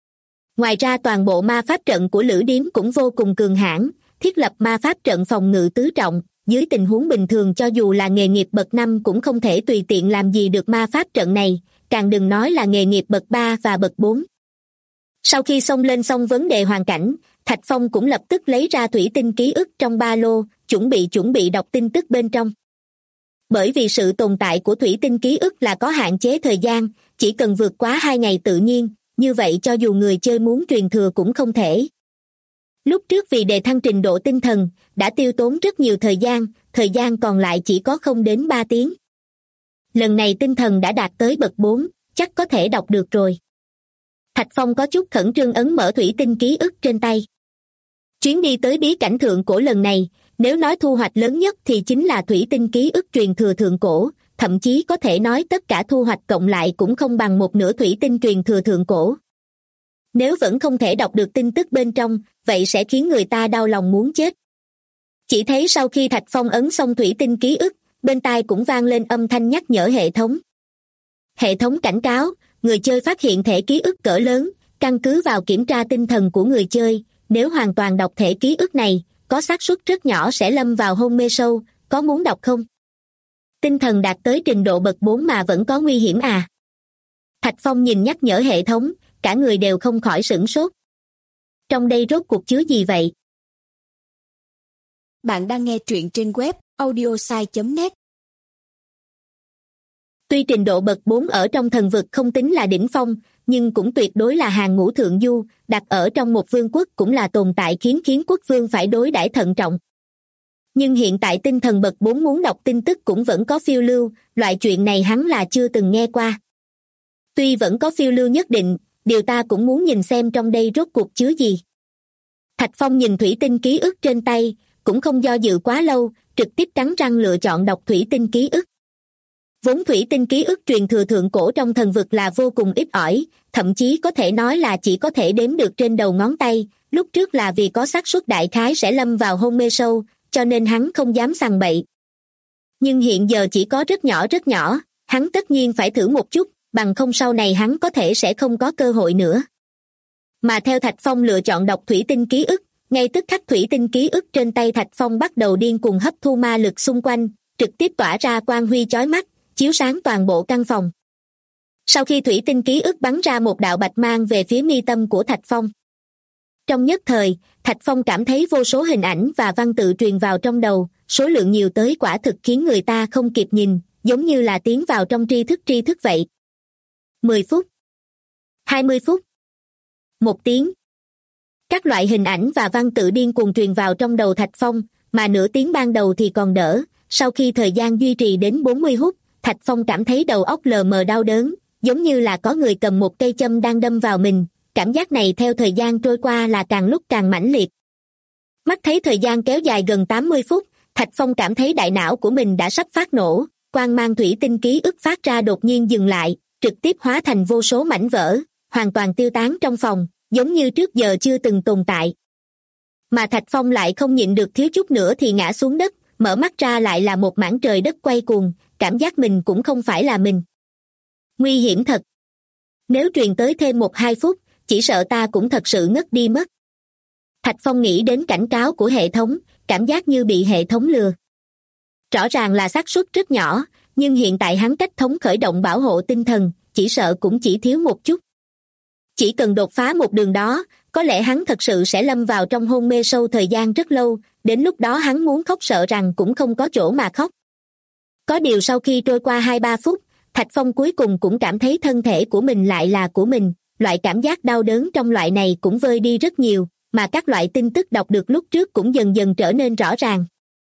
Speaker 2: Ngoài ra toàn bộ ma pháp trận của lữ điếm cũng vô cùng cường hãn, thiết lập ma pháp trận phòng ngự tứ trọng, dưới tình huống bình thường cho dù là nghề nghiệp bậc 5 cũng không thể tùy tiện làm gì được ma pháp trận này, càng đừng nói là nghề nghiệp bậc 3 và bậc 4. Sau khi xông lên xong vấn đề hoàn cảnh, Thạch Phong cũng lập tức lấy ra thủy tinh ký ức trong ba lô, chuẩn bị đọc tin tức bên trong. Bởi vì sự tồn tại của thủy tinh ký ức là có hạn chế thời gian, chỉ cần vượt quá 2 ngày tự nhiên, như vậy cho dù người chơi muốn truyền thừa cũng không thể. Lúc trước vì đề thăng trình độ tinh thần, đã tiêu tốn rất nhiều thời gian còn lại chỉ có không đến 3 tiếng. Lần này tinh thần đã đạt tới bậc 4, chắc có thể đọc được rồi. Thạch Phong có chút khẩn trương ấn mở thủy tinh ký ức trên tay. Chuyến đi tới bí cảnh thượng cổ lần này, nếu nói thu hoạch lớn nhất thì chính là thủy tinh ký ức truyền thừa thượng cổ, thậm chí có thể nói tất cả thu hoạch cộng lại cũng không bằng một nửa thủy tinh truyền thừa thượng cổ. Nếu vẫn không thể đọc được tin tức bên trong, vậy sẽ khiến người ta đau lòng muốn chết. Chỉ thấy sau khi Thạch Phong ấn xong thủy tinh ký ức, bên tai cũng vang lên âm thanh nhắc nhở hệ thống. Hệ thống cảnh cáo, người chơi phát hiện thể ký ức cỡ lớn, căn cứ vào kiểm tra tinh thần của người chơi, nếu hoàn toàn đọc thể ký ức này, có xác suất rất nhỏ sẽ lâm vào hôn mê sâu, có muốn đọc không? Tinh thần đạt tới trình độ bậc 4 mà vẫn có nguy hiểm à? Thạch Phong nhìn nhắc nhở hệ thống, cả người đều không khỏi sửng sốt. Trong đây rốt cuộc chứa gì vậy?
Speaker 3: Bạn đang nghe truyện trên web audiosai.net.
Speaker 2: Tuy trình độ bậc 4 ở trong thần vực không tính là đỉnh phong, nhưng cũng tuyệt đối là hàng ngũ thượng du, đặt ở trong một vương quốc cũng là tồn tại khiến quốc vương phải đối đãi thận trọng. Nhưng hiện tại tinh thần bậc 4 muốn đọc tin tức cũng vẫn có phiêu lưu, loại chuyện này hắn là chưa từng nghe qua. Tuy vẫn có phiêu lưu nhất định, điều ta cũng muốn nhìn xem trong đây rốt cuộc chứa gì. Thạch Phong nhìn thủy tinh ký ức trên tay, cũng không do dự quá lâu, trực tiếp cắn răng lựa chọn đọc thủy tinh ký ức. Vốn thủy tinh ký ức truyền thừa thượng cổ trong thần vực là vô cùng ít ỏi, thậm chí có thể nói là chỉ có thể đếm được trên đầu ngón tay, lúc trước là vì có xác suất đại khái sẽ lâm vào hôn mê sâu, cho nên hắn không dám sằng bậy. Nhưng hiện giờ chỉ có rất nhỏ, hắn tất nhiên phải thử một chút, bằng không sau này hắn có thể sẽ không có cơ hội nữa. Mà theo Thạch Phong lựa chọn đọc thủy tinh ký ức, ngay tức khắc thủy tinh ký ức trên tay Thạch Phong bắt đầu điên cuồng hấp thu ma lực xung quanh, trực tiếp tỏa ra quang huy chói mắt, chiếu sáng toàn bộ căn phòng. Sau khi thủy tinh ký ức bắn ra một đạo bạch mang về phía mi tâm của Thạch Phong. Trong nhất thời, Thạch Phong cảm thấy vô số hình ảnh và văn tự truyền vào trong đầu, số lượng nhiều tới quả thực khiến người ta không kịp nhìn, giống như là tiến vào trong tri thức vậy. 10 phút, 20 phút, 1 tiếng. Các loại hình ảnh và văn tự điên cuồng truyền vào trong đầu Thạch Phong, mà nửa tiếng ban đầu thì còn đỡ, sau khi thời gian duy trì đến 40 phút, Thạch Phong cảm thấy đầu óc lờ mờ đau đớn, giống như là có người cầm một cây châm đang đâm vào mình, cảm giác này theo thời gian trôi qua là càng lúc càng mãnh liệt. Mắt thấy thời gian kéo dài gần 80 phút, Thạch Phong cảm thấy đại não của mình đã sắp phát nổ, quang mang thủy tinh ký ức phát ra đột nhiên dừng lại, trực tiếp hóa thành vô số mảnh vỡ, hoàn toàn tiêu tán trong phòng, giống như trước giờ chưa từng tồn tại. Mà Thạch Phong lại không nhịn được thiếu chút nữa thì ngã xuống đất, mở mắt ra lại là một mảng trời đất quay cuồng, cảm giác mình cũng không phải là mình. Nguy hiểm thật. Nếu truyền tới thêm 1-2 phút, chỉ sợ ta cũng thật sự ngất đi mất. Thạch Phong nghĩ đến cảnh cáo của hệ thống, cảm giác như bị hệ thống lừa. Rõ ràng là xác suất rất nhỏ, nhưng hiện tại hắn cách thống khởi động bảo hộ tinh thần, chỉ sợ cũng chỉ thiếu một chút. Chỉ cần đột phá một đường đó, có lẽ hắn thật sự sẽ lâm vào trong hôn mê sâu thời gian rất lâu, đến lúc đó hắn muốn khóc sợ rằng cũng không có chỗ mà khóc. Có điều sau khi trôi qua 2-3 phút, Thạch Phong cuối cùng cũng cảm thấy thân thể của mình lại là của mình, loại cảm giác đau đớn trong loại này cũng vơi đi rất nhiều, mà các loại tin tức đọc được lúc trước cũng dần dần trở nên rõ ràng.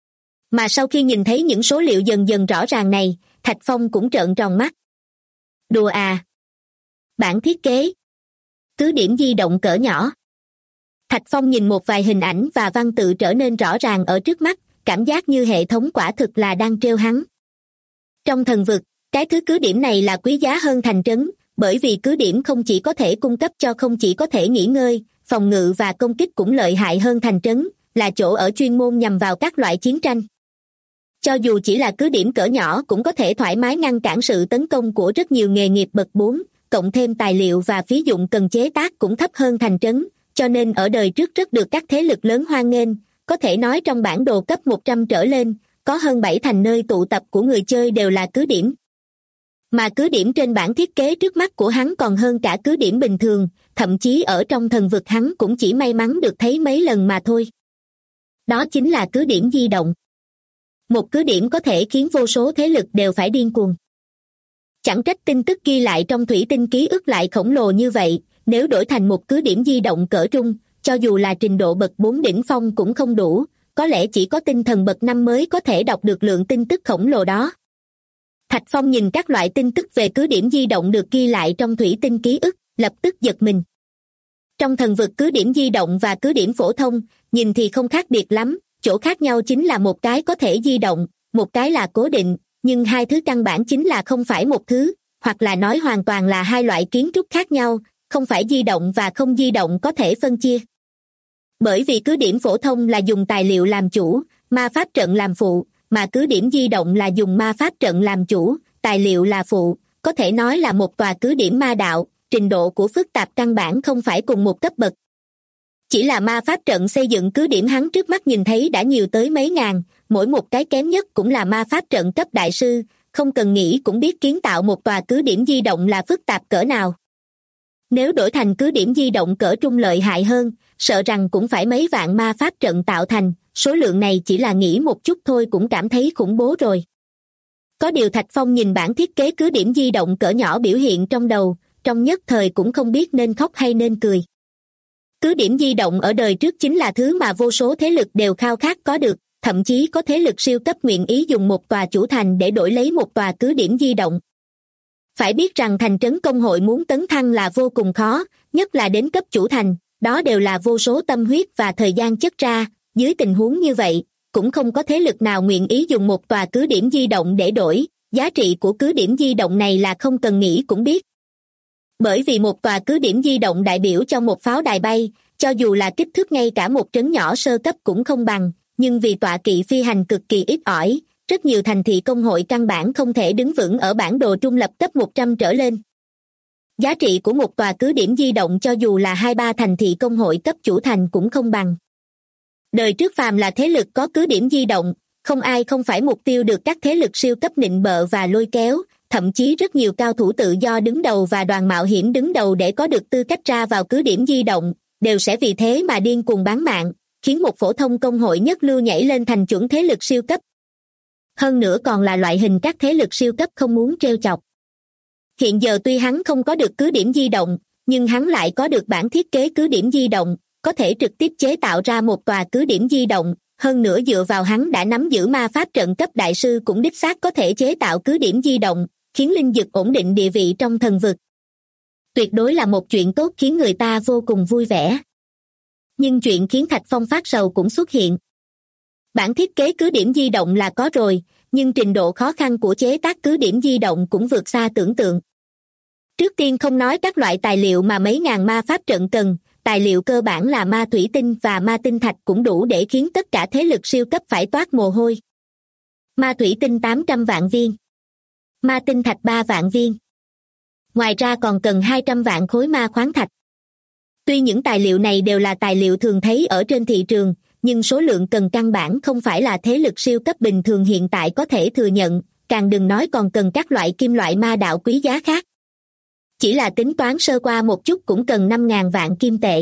Speaker 2: Mà sau khi nhìn thấy những số liệu dần dần rõ ràng này, Thạch Phong cũng trợn tròn mắt. Đùa à? Bản thiết kế. Cứ điểm di động cỡ nhỏ. Thạch Phong nhìn một vài hình ảnh và văn tự trở nên rõ ràng ở trước mắt, cảm giác như hệ thống quả thực là đang trêu hắn. Trong thần vực, cái thứ cứ điểm này là quý giá hơn thành trấn, bởi vì cứ điểm không chỉ có thể cung cấp cho không chỉ có thể nghỉ ngơi, phòng ngự và công kích cũng lợi hại hơn thành trấn, là chỗ ở chuyên môn nhằm vào các loại chiến tranh. Cho dù chỉ là cứ điểm cỡ nhỏ cũng có thể thoải mái ngăn cản sự tấn công của rất nhiều nghề nghiệp bậc 4, cộng thêm tài liệu và phí dụng cần chế tác cũng thấp hơn thành trấn, cho nên ở đời trước rất được các thế lực lớn hoan nghênh, có thể nói trong bản đồ cấp 100 trở lên, có hơn 7 thành nơi tụ tập của người chơi đều là cứ điểm. Mà cứ điểm trên bản thiết kế trước mắt của hắn còn hơn cả cứ điểm bình thường, thậm chí ở trong thần vực hắn cũng chỉ may mắn được thấy mấy lần mà thôi. Đó chính là cứ điểm di động. Một cứ điểm có thể khiến vô số thế lực đều phải điên cuồng. Chẳng trách tin tức ghi lại trong thủy tinh ký ức lại khổng lồ như vậy, nếu đổi thành một cứ điểm di động cỡ trung, cho dù là trình độ bậc 4 đỉnh phong cũng không đủ, có lẽ chỉ có tinh thần bậc 5 mới có thể đọc được lượng tin tức khổng lồ đó. Thạch Phong nhìn các loại tin tức về cứ điểm di động được ghi lại trong thủy tinh ký ức, lập tức giật mình. Trong thần vực cứ điểm di động và cứ điểm phổ thông, nhìn thì không khác biệt lắm, chỗ khác nhau chính là một cái có thể di động, một cái là cố định, nhưng hai thứ căn bản chính là không phải một thứ, hoặc là nói hoàn toàn là hai loại kiến trúc khác nhau, không phải di động và không di động có thể phân chia. Bởi vì cứ điểm phổ thông là dùng tài liệu làm chủ, ma pháp trận làm phụ, mà cứ điểm di động là dùng ma pháp trận làm chủ, tài liệu là phụ, có thể nói là một tòa cứ điểm ma đạo, trình độ của phức tạp căn bản không phải cùng một cấp bậc. Chỉ là ma pháp trận xây dựng cứ điểm hắn trước mắt nhìn thấy đã nhiều tới mấy ngàn, mỗi một cái kém nhất cũng là ma pháp trận cấp đại sư, không cần nghĩ cũng biết kiến tạo một tòa cứ điểm di động là phức tạp cỡ nào. Nếu đổi thành cứ điểm di động cỡ trung lợi hại hơn, sợ rằng cũng phải mấy vạn ma pháp trận tạo thành, số lượng này chỉ là nghĩ một chút thôi cũng cảm thấy khủng bố rồi. Có điều Thạch Phong nhìn bản thiết kế cứ điểm di động cỡ nhỏ biểu hiện trong đầu, trong nhất thời cũng không biết nên khóc hay nên cười. Cứ điểm di động ở đời trước chính là thứ mà vô số thế lực đều khao khát có được, thậm chí có thế lực siêu cấp nguyện ý dùng một tòa chủ thành để đổi lấy một tòa cứ điểm di động. Phải biết rằng thành trấn công hội muốn tấn thăng là vô cùng khó, nhất là đến cấp chủ thành, đó đều là vô số tâm huyết và thời gian chất ra, dưới tình huống như vậy, cũng không có thế lực nào nguyện ý dùng một tòa cứ điểm di động để đổi, giá trị của cứ điểm di động này là không cần nghĩ cũng biết. Bởi vì một tòa cứ điểm di động đại biểu cho một pháo đài bay, cho dù là kích thước ngay cả một trấn nhỏ sơ cấp cũng không bằng, nhưng vì tọa kỵ phi hành cực kỳ ít ỏi, rất nhiều thành thị công hội căn bản không thể đứng vững ở bản đồ trung lập cấp 100 trở lên. Giá trị của một tòa cứ điểm di động cho dù là 2-3 thành thị công hội cấp chủ thành cũng không bằng. Đời trước phàm là thế lực có cứ điểm di động, không ai không phải mục tiêu được các thế lực siêu cấp nịnh bợ và lôi kéo, thậm chí rất nhiều cao thủ tự do đứng đầu và đoàn mạo hiểm đứng đầu để có được tư cách ra vào cứ điểm di động, đều sẽ vì thế mà điên cuồng bán mạng, khiến một phổ thông công hội nhất lưu nhảy lên thành chuẩn thế lực siêu cấp. Hơn nữa còn là loại hình các thế lực siêu cấp không muốn trêu chọc. Hiện giờ tuy hắn không có được cứ điểm di động, nhưng hắn lại có được bản thiết kế cứ điểm di động, có thể trực tiếp chế tạo ra một tòa cứ điểm di động, hơn nữa dựa vào hắn đã nắm giữ ma pháp trận cấp đại sư cũng đích xác có thể chế tạo cứ điểm di động, khiến linh dực ổn định địa vị trong thần vực. Tuyệt đối là một chuyện tốt khiến người ta vô cùng vui vẻ. Nhưng chuyện khiến Thạch Phong phát sầu cũng xuất hiện. Bản thiết kế cứ điểm di động là có rồi, nhưng trình độ khó khăn của chế tác cứ điểm di động cũng vượt xa tưởng tượng. Trước tiên không nói các loại tài liệu mà mấy ngàn ma pháp trận cần, tài liệu cơ bản là ma thủy tinh và ma tinh thạch cũng đủ để khiến tất cả thế lực siêu cấp phải toát mồ hôi. Ma thủy tinh 800 vạn viên. Ma tinh thạch 3 vạn viên. Ngoài ra còn cần 200 vạn khối ma khoáng thạch. Tuy những tài liệu này đều là tài liệu thường thấy ở trên thị trường, nhưng số lượng cần căn bản không phải là thế lực siêu cấp bình thường hiện tại có thể thừa nhận, càng đừng nói còn cần các loại kim loại ma đạo quý giá khác. Chỉ là tính toán sơ qua một chút cũng cần 5.000 vạn kim tệ.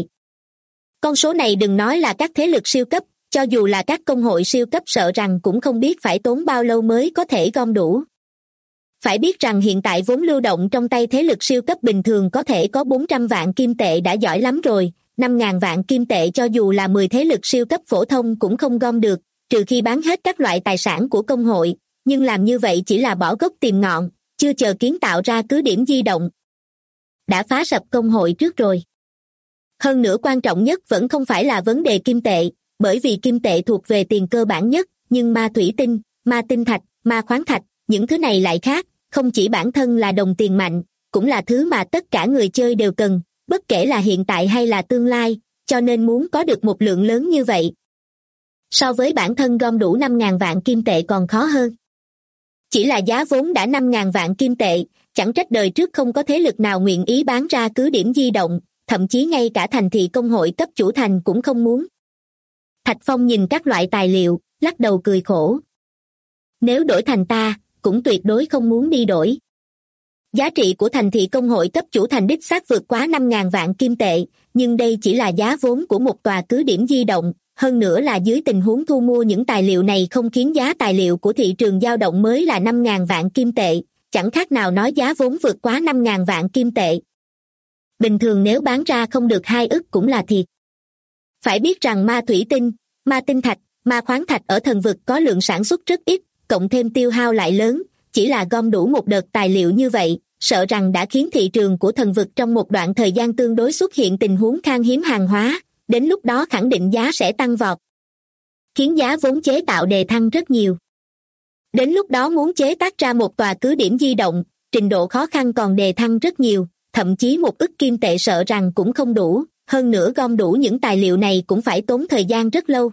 Speaker 2: Con số này đừng nói là các thế lực siêu cấp, cho dù là các công hội siêu cấp sợ rằng cũng không biết phải tốn bao lâu mới có thể gom đủ. Phải biết rằng hiện tại vốn lưu động trong tay thế lực siêu cấp bình thường có thể có 400 vạn kim tệ đã giỏi lắm rồi, 5.000 vạn kim tệ cho dù là 10 thế lực siêu cấp phổ thông cũng không gom được, trừ khi bán hết các loại tài sản của công hội, nhưng làm như vậy chỉ là bỏ gốc tìm ngọn, chưa chờ kiến tạo ra cứ điểm di động. Đã phá sập công hội trước rồi. Hơn nữa quan trọng nhất vẫn không phải là vấn đề kim tệ, bởi vì kim tệ thuộc về tiền cơ bản nhất, nhưng ma thủy tinh, ma tinh thạch, ma khoáng thạch, những thứ này lại khác, không chỉ bản thân là đồng tiền mạnh, cũng là thứ mà tất cả người chơi đều cần, bất kể là hiện tại hay là tương lai, cho nên muốn có được một lượng lớn như vậy. So với bản thân gom đủ 5.000 vạn kim tệ còn khó hơn. Chỉ là giá vốn đã 5.000 vạn kim tệ, chẳng trách đời trước không có thế lực nào nguyện ý bán ra cứ điểm di động, thậm chí ngay cả thành thị công hội cấp chủ thành cũng không muốn. Thạch Phong nhìn các loại tài liệu, lắc đầu cười khổ. Nếu đổi thành ta, cũng tuyệt đối không muốn đi đổi. Giá trị của thành thị công hội cấp chủ thành đích xác vượt quá 5.000 vạn kim tệ, nhưng đây chỉ là giá vốn của một tòa cứ điểm di động, hơn nữa là dưới tình huống thu mua những tài liệu này không khiến giá tài liệu của thị trường dao động mới là 5.000 vạn kim tệ, chẳng khác nào nói giá vốn vượt quá 5.000 vạn kim tệ. Bình thường nếu bán ra không được 2 ức cũng là thiệt. Phải biết rằng ma thủy tinh, ma tinh thạch, ma khoáng thạch ở thần vực có lượng sản xuất rất ít, cộng thêm tiêu hao lại lớn, chỉ là gom đủ một đợt tài liệu như vậy, sợ rằng đã khiến thị trường của thần vực trong một đoạn thời gian tương đối xuất hiện tình huống khan hiếm hàng hóa, đến lúc đó khẳng định giá sẽ tăng vọt, khiến giá vốn chế tạo đề thăng rất nhiều. Đến lúc đó muốn chế tác ra một tòa cứ điểm di động, trình độ khó khăn còn đề thăng rất nhiều, thậm chí 1 ức kim tệ sợ rằng cũng không đủ, hơn nữa gom đủ những tài liệu này cũng phải tốn thời gian rất lâu.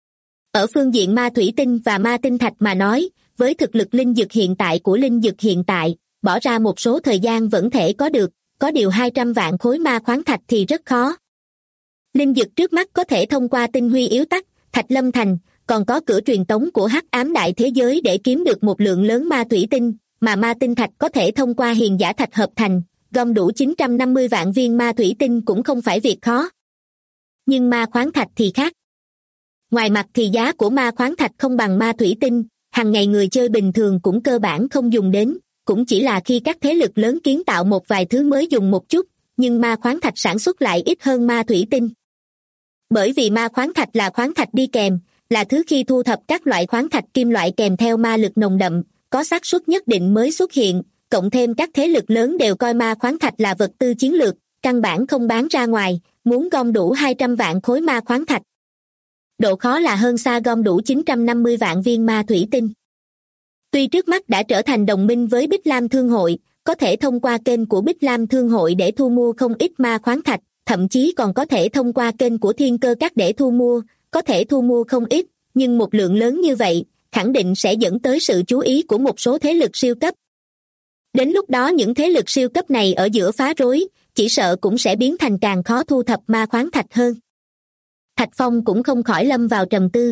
Speaker 2: Ở phương diện ma thủy tinh và ma tinh thạch mà nói, với thực lực linh dược hiện tại của linh dược hiện tại, bỏ ra một số thời gian vẫn thể có được, có điều 200 vạn khối ma khoáng thạch thì rất khó. Linh dược trước mắt có thể thông qua tinh huy yếu tắc, Thạch Lâm Thành, còn có cửa truyền tống của hắc ám đại thế giới để kiếm được một lượng lớn ma thủy tinh, mà ma tinh thạch có thể thông qua hiền giả thạch hợp thành, gom đủ 950 vạn viên ma thủy tinh cũng không phải việc khó. Nhưng ma khoáng thạch thì khác. Ngoài mặt thì giá của ma khoáng thạch không bằng ma thủy tinh, hàng ngày người chơi bình thường cũng cơ bản không dùng đến, cũng chỉ là khi các thế lực lớn kiến tạo một vài thứ mới dùng một chút, nhưng ma khoáng thạch sản xuất lại ít hơn ma thủy tinh. Bởi vì ma khoáng thạch là khoáng thạch đi kèm, là thứ khi thu thập các loại khoáng thạch kim loại kèm theo ma lực nồng đậm, có xác suất nhất định mới xuất hiện, cộng thêm các thế lực lớn đều coi ma khoáng thạch là vật tư chiến lược, căn bản không bán ra ngoài, muốn gom đủ 200 vạn khối ma khoáng thạch. Độ khó là hơn xa gom đủ 950 vạn viên ma thủy tinh. Tuy trước mắt đã trở thành đồng minh với Bích Lam Thương hội, có thể thông qua kênh của Bích Lam Thương hội để thu mua không ít ma khoáng thạch, thậm chí còn có thể thông qua kênh của Thiên Cơ Các để thu mua, có thể thu mua không ít, nhưng một lượng lớn như vậy, khẳng định sẽ dẫn tới sự chú ý của một số thế lực siêu cấp. Đến lúc đó những thế lực siêu cấp này ở giữa phá rối, chỉ sợ cũng sẽ biến thành càng khó thu thập ma khoáng thạch hơn. Thạch Phong cũng không khỏi lâm vào trầm tư.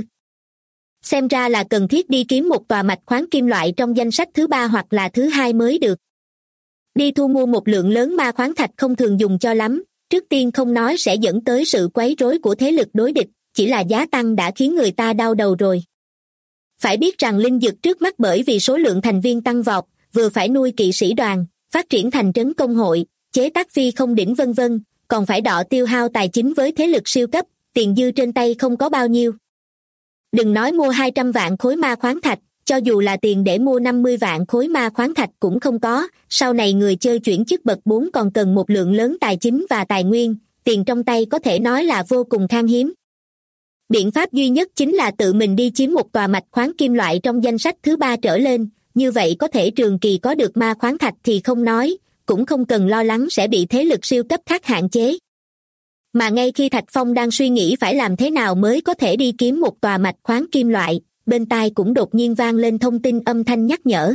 Speaker 2: Xem ra là cần thiết đi kiếm một tòa mạch khoáng kim loại trong danh sách thứ 3 hoặc là thứ 2 mới được. Đi thu mua một lượng lớn ma khoáng thạch không thường dùng cho lắm, trước tiên không nói sẽ dẫn tới sự quấy rối của thế lực đối địch, chỉ là giá tăng đã khiến người ta đau đầu rồi. Phải biết rằng linh dược trước mắt bởi vì số lượng thành viên tăng vọt, vừa phải nuôi kỵ sĩ đoàn, phát triển thành trấn công hội, chế tác phi không đỉnh vân vân, còn phải đọ tiêu hao tài chính với thế lực siêu cấp, tiền dư trên tay không có bao nhiêu. Đừng nói mua 200 vạn khối ma khoáng thạch, cho dù là tiền để mua 50 vạn khối ma khoáng thạch cũng không có, sau này người chơi chuyển chức bậc 4 còn cần một lượng lớn tài chính và tài nguyên, tiền trong tay có thể nói là vô cùng khan hiếm. Biện pháp duy nhất chính là tự mình đi chiếm một tòa mạch khoáng kim loại trong danh sách thứ 3 trở lên, như vậy có thể trường kỳ có được ma khoáng thạch thì không nói, cũng không cần lo lắng sẽ bị thế lực siêu cấp khác hạn chế. Mà ngay khi Thạch Phong đang suy nghĩ phải làm thế nào mới có thể đi kiếm một tòa mạch khoáng kim loại, bên tai cũng đột nhiên vang lên thông tin âm thanh nhắc nhở.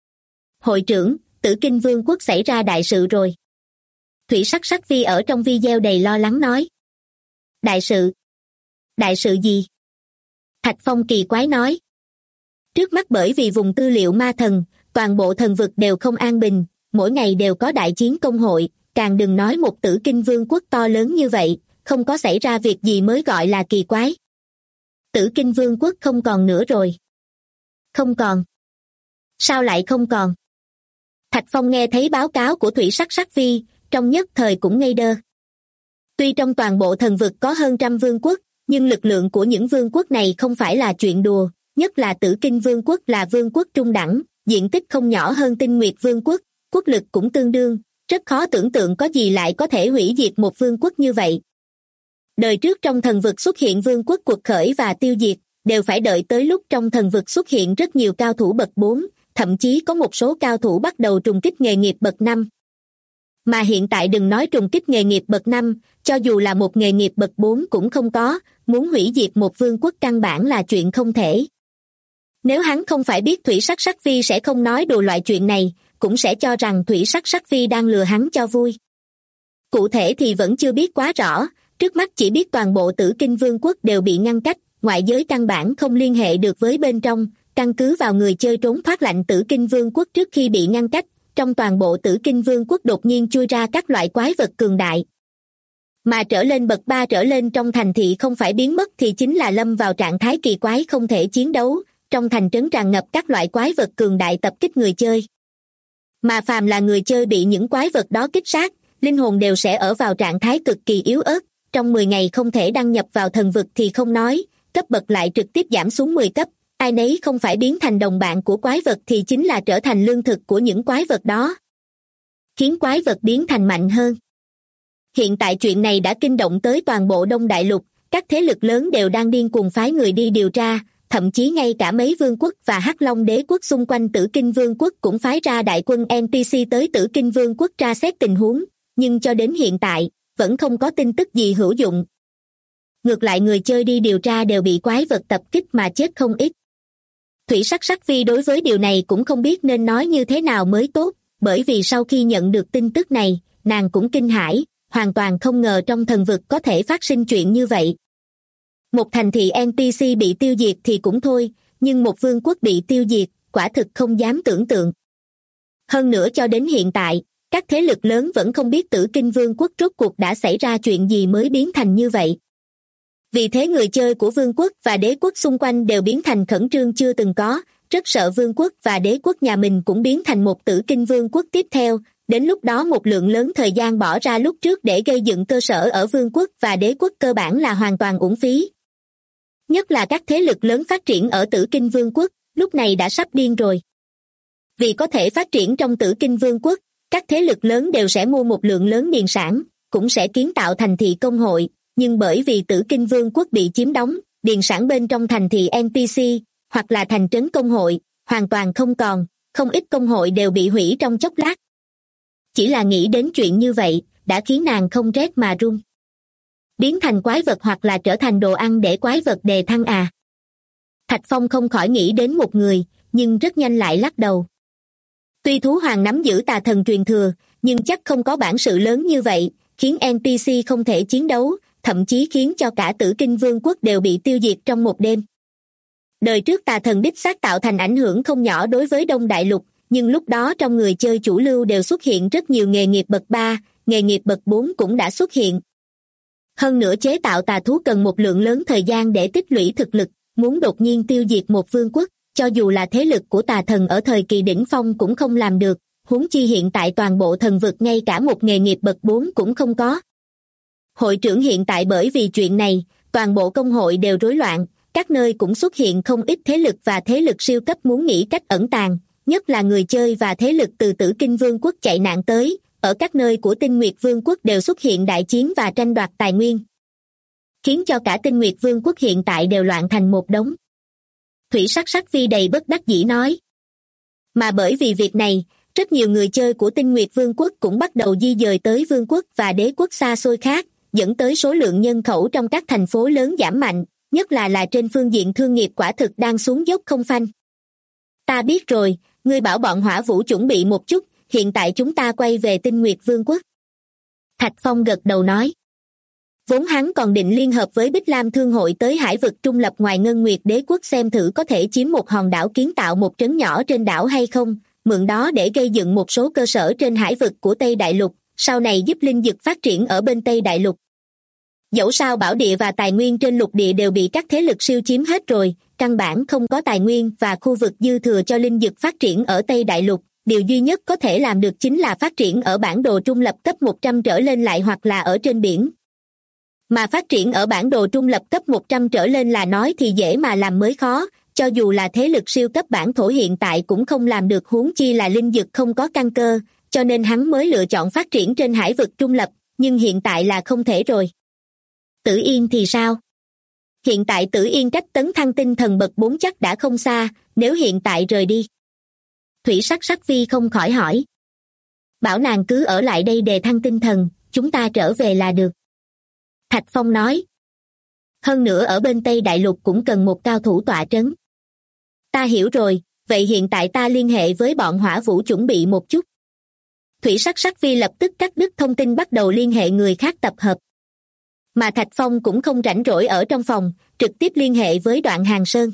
Speaker 2: Hội trưởng, Tử Kinh Vương quốc xảy ra đại sự rồi. Thủy Sắc Sắc Vi ở trong video đầy lo lắng nói. Đại sự? Đại sự gì? Thạch Phong kỳ quái nói. Trước mắt bởi vì vùng tư liệu ma thần, toàn bộ thần vực đều không an bình, mỗi ngày đều có đại chiến công hội, càng đừng nói một Tử Kinh Vương quốc to lớn như vậy, không có xảy ra việc gì mới gọi là kỳ quái. Tử Kinh Vương quốc không còn nữa rồi. Không còn? Sao lại không còn? Thạch Phong nghe thấy báo cáo của Thủy Sắc Sắc Vi, trong nhất thời cũng ngây đơ. Tuy trong toàn bộ thần vực có hơn 100 vương quốc, nhưng lực lượng của những vương quốc này không phải là chuyện đùa, nhất là Tử Kinh Vương quốc là vương quốc trung đẳng, diện tích không nhỏ hơn Tinh Nguyệt Vương quốc, quốc lực cũng tương đương, rất khó tưởng tượng có gì lại có thể hủy diệt một vương quốc như vậy. Đời trước trong thần vực xuất hiện vương quốc cuộc khởi và tiêu diệt, đều phải đợi tới lúc trong thần vực xuất hiện rất nhiều cao thủ bậc 4, thậm chí có một số cao thủ bắt đầu trùng kích nghề nghiệp bậc 5. Mà hiện tại đừng nói trùng kích nghề nghiệp bậc 5, cho dù là một nghề nghiệp bậc 4 cũng không có, muốn hủy diệt một vương quốc căn bản là chuyện không thể. Nếu hắn không phải biết Thủy Sắc Sắc Vi sẽ không nói đùa loại chuyện này, cũng sẽ cho rằng Thủy Sắc Sắc Vi đang lừa hắn cho vui. Cụ thể thì vẫn chưa biết quá rõ, trước mắt chỉ biết toàn bộ Tử Kinh Vương quốc đều bị ngăn cách, ngoại giới căn bản không liên hệ được với bên trong, căn cứ vào người chơi trốn thoát lạnh Tử Kinh Vương quốc trước khi bị ngăn cách, trong toàn bộ Tử Kinh Vương quốc đột nhiên chui ra các loại quái vật cường đại. Mà trở lên bậc 3 trở lên trong thành thị không phải biến mất thì chính là lâm vào trạng thái kỳ quái không thể chiến đấu, trong thành trấn tràn ngập các loại quái vật cường đại tập kích người chơi. Mà phàm là người chơi bị những quái vật đó kích sát, linh hồn đều sẽ ở vào trạng thái cực kỳ yếu ớt, trong 10 ngày không thể đăng nhập vào thần vực thì không nói, cấp bậc lại trực tiếp giảm xuống 10 cấp, ai nấy không phải biến thành đồng bạn của quái vật thì chính là trở thành lương thực của những quái vật đó, khiến quái vật biến thành mạnh hơn. Hiện tại chuyện này đã kinh động tới toàn bộ Đông Đại Lục, các thế lực lớn đều đang điên cuồng phái người đi điều tra, thậm chí ngay cả mấy vương quốc và Hắc Long đế quốc xung quanh Tử Kinh Vương quốc cũng phái ra đại quân NPC tới Tử Kinh Vương quốc tra xét tình huống, nhưng cho đến hiện tại, vẫn không có tin tức gì hữu dụng. Ngược lại người chơi đi điều tra đều bị quái vật tập kích mà chết không ít. Thủy Sắc Sắc Vi đối với điều này cũng không biết nên nói như thế nào mới tốt, bởi vì sau khi nhận được tin tức này, nàng cũng kinh hãi, hoàn toàn không ngờ trong thần vực có thể phát sinh chuyện như vậy. Một thành thị NPC bị tiêu diệt thì cũng thôi, nhưng một vương quốc bị tiêu diệt, quả thực không dám tưởng tượng. Hơn nữa cho đến hiện tại, các thế lực lớn vẫn không biết Tử Kinh Vương quốc rốt cuộc đã xảy ra chuyện gì mới biến thành như vậy. Vì thế người chơi của vương quốc và đế quốc xung quanh đều biến thành khẩn trương chưa từng có, rất sợ vương quốc và đế quốc nhà mình cũng biến thành một Tử Kinh Vương quốc tiếp theo, đến lúc đó một lượng lớn thời gian bỏ ra lúc trước để gây dựng cơ sở ở vương quốc và đế quốc cơ bản là hoàn toàn uổng phí. Nhất là các thế lực lớn phát triển ở Tử Kinh Vương quốc, lúc này đã sắp điên rồi. Vì có thể phát triển trong Tử Kinh Vương quốc, các thế lực lớn đều sẽ mua một lượng lớn điền sản, cũng sẽ kiến tạo thành thị công hội, nhưng bởi vì Tử Kinh Vương quốc bị chiếm đóng, điền sản bên trong thành thị NPC, hoặc là thành trấn công hội, hoàn toàn không còn, không ít công hội đều bị hủy trong chốc lát. Chỉ là nghĩ đến chuyện như vậy, đã khiến nàng không rét mà run. Biến thành quái vật hoặc là trở thành đồ ăn để quái vật đề thăng à? Thạch Phong không khỏi nghĩ đến một người, nhưng rất nhanh lại lắc đầu. Tuy thú hoàng nắm giữ tà thần truyền thừa, nhưng chắc không có bản sự lớn như vậy, khiến NPC không thể chiến đấu, thậm chí khiến cho cả Tử Kinh Vương quốc đều bị tiêu diệt trong một đêm. Đời trước tà thần đích xác tạo thành ảnh hưởng không nhỏ đối với Đông Đại Lục, nhưng lúc đó trong người chơi chủ lưu đều xuất hiện rất nhiều nghề nghiệp bậc 3, nghề nghiệp bậc 4 cũng đã xuất hiện. Hơn nữa chế tạo tà thú cần một lượng lớn thời gian để tích lũy thực lực, muốn đột nhiên tiêu diệt một vương quốc, cho dù là thế lực của tà thần ở thời kỳ đỉnh phong cũng không làm được, huống chi hiện tại toàn bộ thần vực ngay cả một nghề nghiệp bậc 4 cũng không có. Hội trưởng hiện tại bởi vì chuyện này, toàn bộ công hội đều rối loạn, các nơi cũng xuất hiện không ít thế lực và thế lực siêu cấp muốn nghĩ cách ẩn tàng, nhất là người chơi và thế lực từ Tử Kinh Vương quốc chạy nạn tới, ở các nơi của Tinh Nguyệt Vương quốc đều xuất hiện đại chiến và tranh đoạt tài nguyên, khiến cho cả Tinh Nguyệt Vương quốc hiện tại đều loạn thành một đống. Thủy Sắc Sắc Vi đầy bất đắc dĩ nói. Mà bởi vì việc này, rất nhiều người chơi của Tinh Nguyệt Vương quốc cũng bắt đầu di dời tới vương quốc và đế quốc xa xôi khác, dẫn tới số lượng nhân khẩu trong các thành phố lớn giảm mạnh, nhất là trên phương diện thương nghiệp quả thực đang xuống dốc không phanh. Ta biết rồi, ngươi bảo bọn Hỏa Vũ chuẩn bị một chút, hiện tại chúng ta quay về Tinh Nguyệt Vương quốc. Thạch Phong gật đầu nói. Vốn hắn còn định liên hợp với Bích Lam Thương hội tới hải vực trung lập ngoài Ngân Nguyệt đế quốc xem thử có thể chiếm một hòn đảo kiến tạo một trấn nhỏ trên đảo hay không, mượn đó để gây dựng một số cơ sở trên hải vực của Tây Đại Lục, sau này giúp linh dược phát triển ở bên Tây Đại Lục. Dẫu sao bảo địa và tài nguyên trên lục địa đều bị các thế lực siêu chiếm hết rồi, căn bản không có tài nguyên và khu vực dư thừa cho linh dược phát triển ở Tây Đại Lục, điều duy nhất có thể làm được chính là phát triển ở bản đồ trung lập cấp 100 trở lên lại hoặc là ở trên biển. Mà phát triển ở bản đồ trung lập cấp 100 trở lên là nói thì dễ mà làm mới khó, cho dù là thế lực siêu cấp bản thổ hiện tại cũng không làm được, huống chi là linh dược không có căn cơ, cho nên hắn mới lựa chọn phát triển trên hải vực trung lập, nhưng hiện tại là không thể rồi. Tử Yên thì sao? Hiện tại Tử Yên cách tấn thăng tinh thần bậc 4 chắc đã không xa, nếu hiện tại rời đi. Thủy Sắc Sắc Vi không khỏi hỏi. Bảo nàng cứ ở lại đây đề thăng tinh thần, chúng ta trở về là được. Thạch Phong nói. Hơn nữa ở bên Tây Đại Lục cũng cần một cao thủ tọa trấn. Ta hiểu rồi, vậy hiện tại ta liên hệ với bọn Hỏa Vũ chuẩn bị một chút. Thủy Sắc Sắc Vi lập tức cắt đứt thông tin bắt đầu liên hệ người khác tập hợp. Mà Thạch Phong cũng không rảnh rỗi ở trong phòng, trực tiếp liên hệ với Đoạn Hàng Sơn.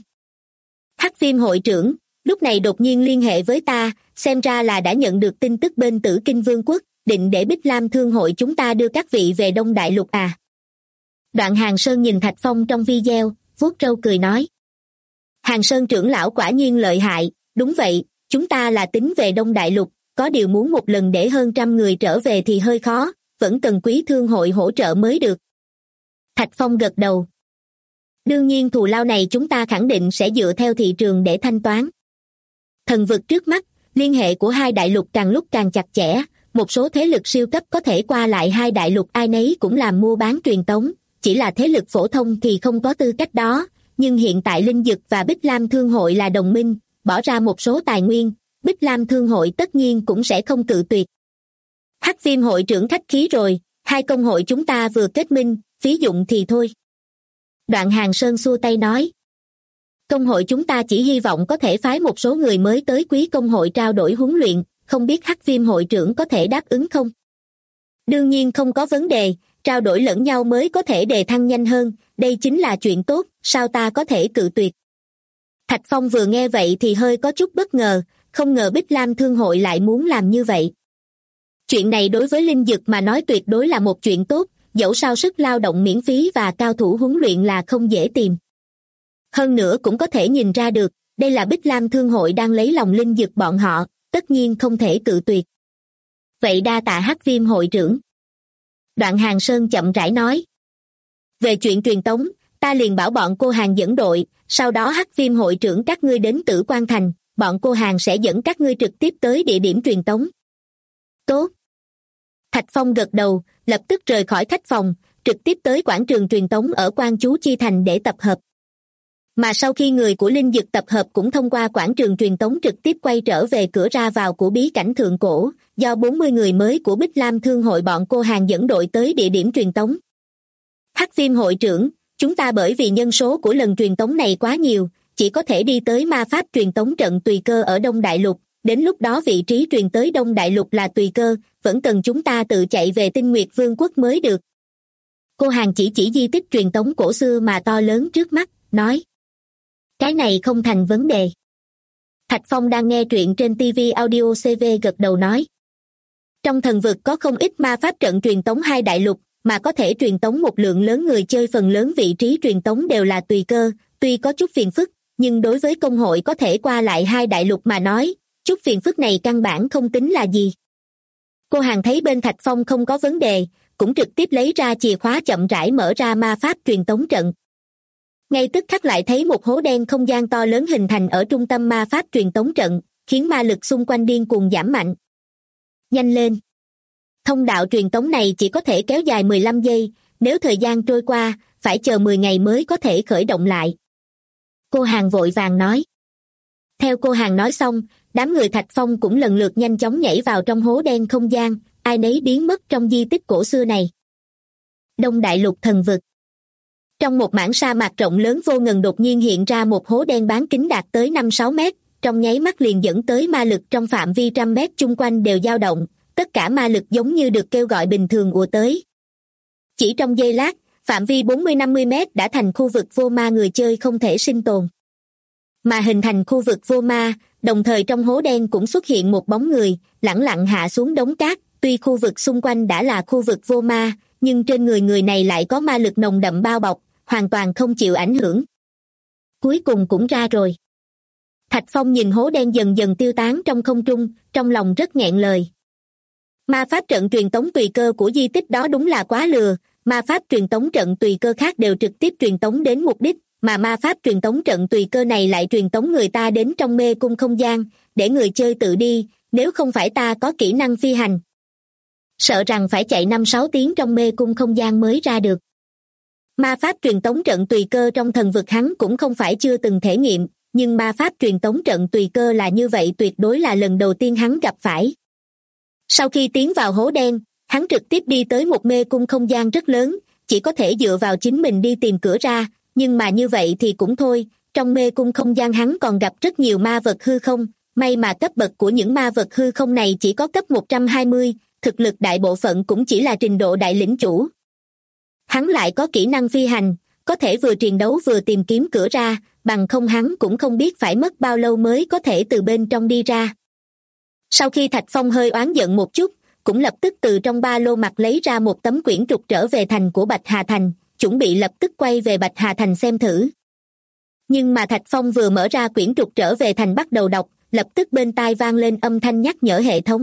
Speaker 2: Hắc Viêm hội trưởng, lúc này đột nhiên liên hệ với ta, xem ra là đã nhận được tin tức bên Tử Kinh Vương quốc, định để Bích Lam Thương hội chúng ta đưa các vị về Đông Đại Lục à? Đoạn Hàng Sơn nhìn Thạch Phong trong video, vuốt râu cười nói. Hàng Sơn trưởng lão quả nhiên lợi hại, đúng vậy, chúng ta là tính về Đông Đại Lục, có điều muốn một lần để hơn 100 người trở về thì hơi khó, vẫn cần Quý Thương hội hỗ trợ mới được. Thạch Phong gật đầu. Đương nhiên thù lao này chúng ta khẳng định sẽ dựa theo thị trường để thanh toán. Thần vực trước mắt, liên hệ của hai đại lục càng lúc càng chặt chẽ, một số thế lực siêu cấp có thể qua lại hai đại lục ai nấy cũng làm mua bán truyền tống, chỉ là thế lực phổ thông thì không có tư cách đó, nhưng hiện tại Linh Dực và Bích Lam Thương hội là đồng minh, bỏ ra một số tài nguyên, Bích Lam Thương hội tất nhiên cũng sẽ không cự tuyệt. Hắc Viêm hội trưởng khách khí rồi, hai công hội chúng ta vừa kết minh, phí dụng thì thôi. Đoạn Hàng Sơn xua tay nói. Công hội chúng ta chỉ hy vọng có thể phái một số người mới tới Quý công hội trao đổi huấn luyện, không biết Hắc Viêm hội trưởng có thể đáp ứng không? Đương nhiên không có vấn đề, trao đổi lẫn nhau mới có thể đề thăng nhanh hơn, đây chính là chuyện tốt, sao ta có thể cự tuyệt? Thạch Phong vừa nghe vậy thì hơi có chút bất ngờ, không ngờ Bích Lam Thương hội lại muốn làm như vậy. Chuyện này đối với Linh Dực mà nói tuyệt đối là một chuyện tốt, dẫu sao sức lao động miễn phí và cao thủ huấn luyện là không dễ tìm. Hơn nữa cũng có thể nhìn ra được, đây là Bích Lam Thương hội đang lấy lòng Linh Dực bọn họ, tất nhiên không thể cự tuyệt. Vậy đa tạ Hắc Viêm hội trưởng. Đoạn Hàng Sơn chậm rãi nói. Về chuyện truyền tống, ta liền bảo bọn cô Hàng dẫn đội, sau đó Hắc Viêm hội trưởng các ngươi đến Tử Quan Thành, bọn cô Hàng sẽ dẫn các ngươi trực tiếp tới địa điểm truyền tống. Tốt. Thạch Phong gật đầu, lập tức rời khỏi khách phòng, trực tiếp tới quảng trường truyền tống ở Quan Chú Chi Thành để tập hợp. Mà sau khi người của Linh Dực tập hợp cũng thông qua quảng trường truyền tống trực tiếp quay trở về cửa ra vào của bí cảnh thượng cổ, do 40 người mới của Bích Lam Thương hội bọn cô Hàng dẫn đội tới địa điểm truyền tống. Hắc Viêm hội trưởng, chúng ta bởi vì nhân số của lần truyền tống này quá nhiều, chỉ có thể đi tới ma pháp truyền tống trận tùy cơ ở Đông Đại Lục, đến lúc đó vị trí truyền tới Đông Đại Lục là tùy cơ, vẫn cần chúng ta tự chạy về Tinh Nguyệt Vương quốc mới được. Cô Hàng chỉ di tích truyền tống cổ xưa mà to lớn trước mắt, nói. Cái này không thành vấn đề. Thạch Phong đang nghe truyện trên TV Audio CV gật đầu nói. Trong thần vực có không ít ma pháp trận truyền tống hai đại lục, mà có thể truyền tống một lượng lớn người chơi, phần lớn vị trí truyền tống đều là tùy cơ, tuy có chút phiền phức, nhưng đối với công hội có thể qua lại hai đại lục mà nói, chút phiền phức này căn bản không tính là gì. Cô Hàng thấy bên Thạch Phong không có vấn đề, cũng trực tiếp lấy ra chìa khóa chậm rãi mở ra ma pháp truyền tống trận. Ngay tức khắc lại thấy một hố đen không gian to lớn hình thành ở trung tâm ma pháp truyền tống trận, khiến ma lực xung quanh điên cuồng giảm mạnh. Nhanh lên! Thông đạo truyền tống này chỉ có thể kéo dài 15 giây, nếu thời gian trôi qua, phải chờ 10 ngày mới có thể khởi động lại. Cô Hàng vội vàng nói. Theo cô Hàng nói xong, đám người Thạch Phong cũng lần lượt nhanh chóng nhảy vào trong hố đen không gian, ai nấy biến mất trong di tích cổ xưa này. Đông Đại Lục thần vực. Trong một mảng sa mạc rộng lớn vô ngần đột nhiên hiện ra một hố đen bán kính đạt tới 5-6 mét, trong nháy mắt liền dẫn tới ma lực trong phạm vi trăm mét chung quanh đều dao động, tất cả ma lực giống như được kêu gọi bình thường ùa tới. Chỉ trong giây lát, phạm vi 40-50 mét đã thành khu vực vô ma, người chơi không thể sinh tồn. Mà hình thành khu vực vô ma, đồng thời trong hố đen cũng xuất hiện một bóng người, lẳng lặng hạ xuống đống cát, tuy khu vực xung quanh đã là khu vực vô ma, nhưng trên người này lại có ma lực nồng đậm bao bọc, hoàn toàn không chịu ảnh hưởng. Cuối cùng cũng ra rồi. Thạch Phong nhìn hố đen dần dần tiêu tán trong không trung, trong lòng rất nghẹn lời. Ma pháp trận truyền tống tùy cơ của di tích đó đúng là quá lừa, ma pháp truyền tống trận tùy cơ khác đều trực tiếp truyền tống đến mục đích, mà ma pháp truyền tống trận tùy cơ này lại truyền tống người ta đến trong mê cung không gian, để người chơi tự đi, nếu không phải ta có kỹ năng phi hành. Sợ rằng phải chạy 5-6 tiếng trong mê cung không gian mới ra được. Ma pháp truyền tống trận tùy cơ trong thần vực hắn cũng không phải chưa từng thể nghiệm, nhưng ma pháp truyền tống trận tùy cơ là như vậy tuyệt đối là lần đầu tiên hắn gặp phải. Sau khi tiến vào hố đen, hắn trực tiếp đi tới một mê cung không gian rất lớn, chỉ có thể dựa vào chính mình đi tìm cửa ra, nhưng mà như vậy thì cũng thôi, trong mê cung không gian hắn còn gặp rất nhiều ma vật hư không, may mà cấp bậc của những ma vật hư không này chỉ có cấp 120, thực lực đại bộ phận cũng chỉ là trình độ đại lĩnh chủ. Hắn lại có kỹ năng phi hành, có thể vừa chiến đấu vừa tìm kiếm cửa ra, bằng không hắn cũng không biết phải mất bao lâu mới có thể từ bên trong đi ra. Sau khi Thạch Phong hơi oán giận một chút, cũng lập tức từ trong ba lô mặt lấy ra một tấm quyển trục trở về thành của Bạch Hà Thành, chuẩn bị lập tức quay về Bạch Hà Thành xem thử. Nhưng mà Thạch Phong vừa mở ra quyển trục trở về thành bắt đầu đọc, lập tức bên tai vang lên âm thanh nhắc nhở hệ thống.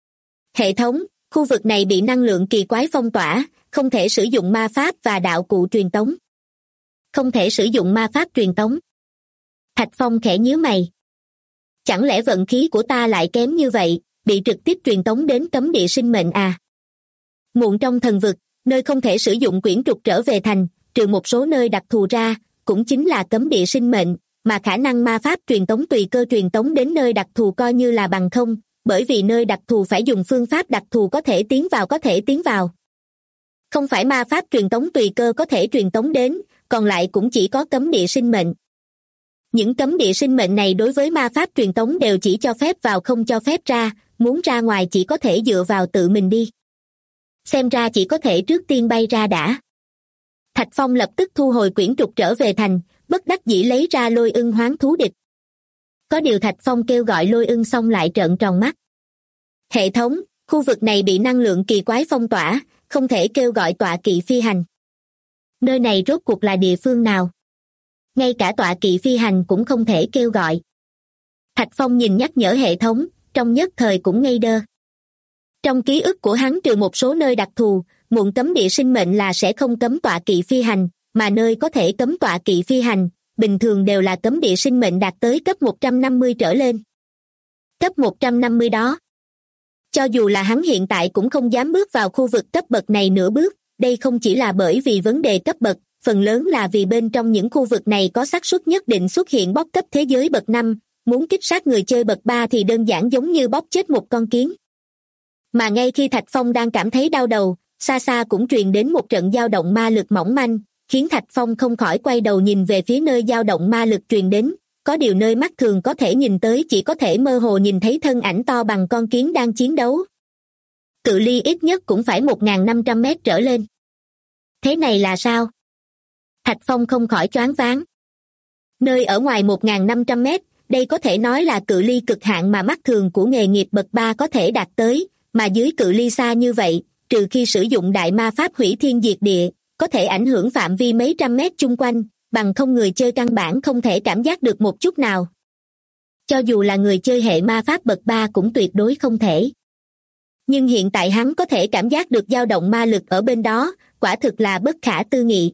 Speaker 2: Hệ thống, khu vực này bị năng lượng kỳ quái phong tỏa, không thể sử dụng ma pháp và đạo cụ truyền tống. Không thể sử dụng ma pháp truyền tống. Thạch Phong khẽ nhíu mày. Chẳng lẽ vận khí của ta lại kém như vậy, bị trực tiếp truyền tống đến cấm địa sinh mệnh à? Muộn trong thần vực, nơi không thể sử dụng quyển trục trở về thành, trừ một số nơi đặc thù ra, cũng chính là cấm địa sinh mệnh, mà khả năng ma pháp truyền tống tùy cơ truyền tống đến nơi đặc thù coi như là bằng không, bởi vì nơi đặc thù phải dùng phương pháp đặc thù có thể tiến vào. Không phải ma pháp truyền tống tùy cơ có thể truyền tống đến, còn lại cũng chỉ có cấm địa sinh mệnh. Những cấm địa sinh mệnh này đối với ma pháp truyền tống đều chỉ cho phép vào không cho phép ra, muốn ra ngoài chỉ có thể dựa vào tự mình đi. Xem ra chỉ có thể trước tiên bay ra đã. Thạch Phong lập tức thu hồi quyển trục trở về thành, bất đắc dĩ lấy ra Lôi Ưng hoán thú địch. Có điều Thạch Phong kêu gọi Lôi Ưng xong lại trợn tròn mắt. Hệ thống, khu vực này bị năng lượng kỳ quái phong tỏa, không thể kêu gọi tọa kỵ phi hành. Nơi này rốt cuộc là địa phương nào? Ngay cả tọa kỵ phi hành cũng không thể kêu gọi. Thạch Phong nhìn nhắc nhở hệ thống, trong nhất thời cũng ngây đơ. Trong ký ức của hắn trừ một số nơi đặc thù, muộn cấm địa sinh mệnh là sẽ không cấm tọa kỵ phi hành, mà nơi có thể cấm tọa kỵ phi hành, bình thường đều là cấm địa sinh mệnh đạt tới cấp 150 trở lên. Cấp 150 đó. Cho dù là hắn hiện tại cũng không dám bước vào khu vực cấp bậc này nửa bước, đây không chỉ là bởi vì vấn đề cấp bậc, phần lớn là vì bên trong những khu vực này có xác suất nhất định xuất hiện bóc cấp thế giới bậc 5, muốn kích sát người chơi bậc 3 thì đơn giản giống như bóc chết một con kiến. Mà ngay khi Thạch Phong đang cảm thấy đau đầu, xa xa cũng truyền đến một trận dao động ma lực mỏng manh, khiến Thạch Phong không khỏi quay đầu nhìn về phía nơi dao động ma lực truyền đến, có điều nơi mắt thường có thể nhìn tới chỉ có thể mơ hồ nhìn thấy thân ảnh to bằng con kiến đang chiến đấu. Cự ly ít nhất cũng phải 1.500 mét trở lên. Thế này là sao? Thạch Phong không khỏi choáng váng. Nơi ở ngoài 1.500 mét, đây có thể nói là cự ly cực hạn mà mắt thường của nghề nghiệp bậc 3 có thể đạt tới, mà dưới cự ly xa như vậy, trừ khi sử dụng đại ma pháp hủy thiên diệt địa, có thể ảnh hưởng phạm vi mấy trăm mét chung quanh, bằng không người chơi căn bản không thể cảm giác được một chút nào. Cho dù là người chơi hệ ma pháp bậc 3 cũng tuyệt đối không thể. Nhưng hiện tại hắn có thể cảm giác được dao động ma lực ở bên đó, quả thực là bất khả tư nghị.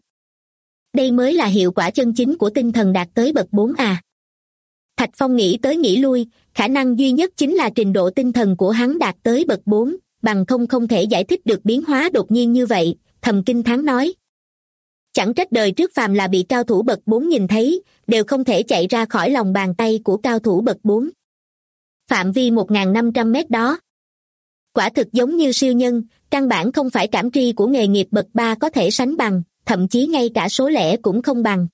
Speaker 2: Đây mới là hiệu quả chân chính của tinh thần đạt tới bậc 4 à. Thạch Phong nghĩ tới nghĩ lui, khả năng duy nhất chính là trình độ tinh thần của hắn đạt tới bậc 4, bằng không thể giải thích được biến hóa đột nhiên như vậy, thầm kinh thán nói. Chẳng trách đời trước phàm là bị cao thủ bậc 4 nhìn thấy, đều không thể chạy ra khỏi lòng bàn tay của cao thủ bậc 4. Phạm vi 1.500 mét đó. Quả thực giống như siêu nhân, căn bản không phải cảm tri của nghề nghiệp bậc 3 có thể sánh bằng, thậm chí ngay cả số lẻ cũng không bằng.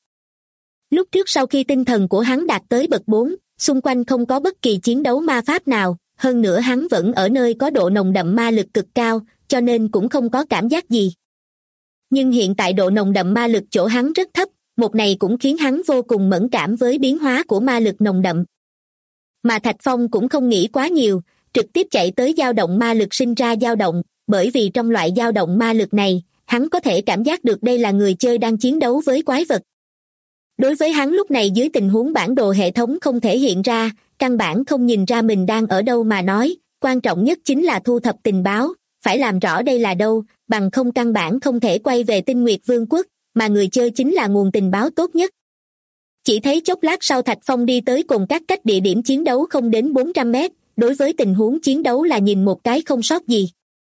Speaker 2: Lúc trước sau khi tinh thần của hắn đạt tới bậc 4, xung quanh không có bất kỳ chiến đấu ma pháp nào, hơn nữa hắn vẫn ở nơi có độ nồng đậm ma lực cực cao, cho nên cũng không có cảm giác gì. Nhưng hiện tại độ nồng đậm ma lực chỗ hắn rất thấp, một này cũng khiến hắn vô cùng mẫn cảm với biến hóa của ma lực nồng đậm. Mà Thạch Phong cũng không nghĩ quá nhiều, trực tiếp chạy tới dao động ma lực sinh ra dao động, bởi vì trong loại dao động ma lực này, hắn có thể cảm giác được đây là người chơi đang chiến đấu với quái vật. Đối với hắn lúc này dưới tình huống bản đồ hệ thống không thể hiện ra, căn bản không nhìn ra mình đang ở đâu mà nói, quan trọng nhất chính là thu thập tình báo, phải làm rõ đây là đâu, bằng không căn bản không thể quay về Tinh Nguyệt Vương quốc, mà người chơi chính là nguồn tình báo tốt nhất. Chỉ thấy chốc lát sau Thạch Phong đi tới cùng các cách địa điểm chiến đấu không đến 400 mét, đối với tình huống chiến đấu là nhìn một cái không sót gì.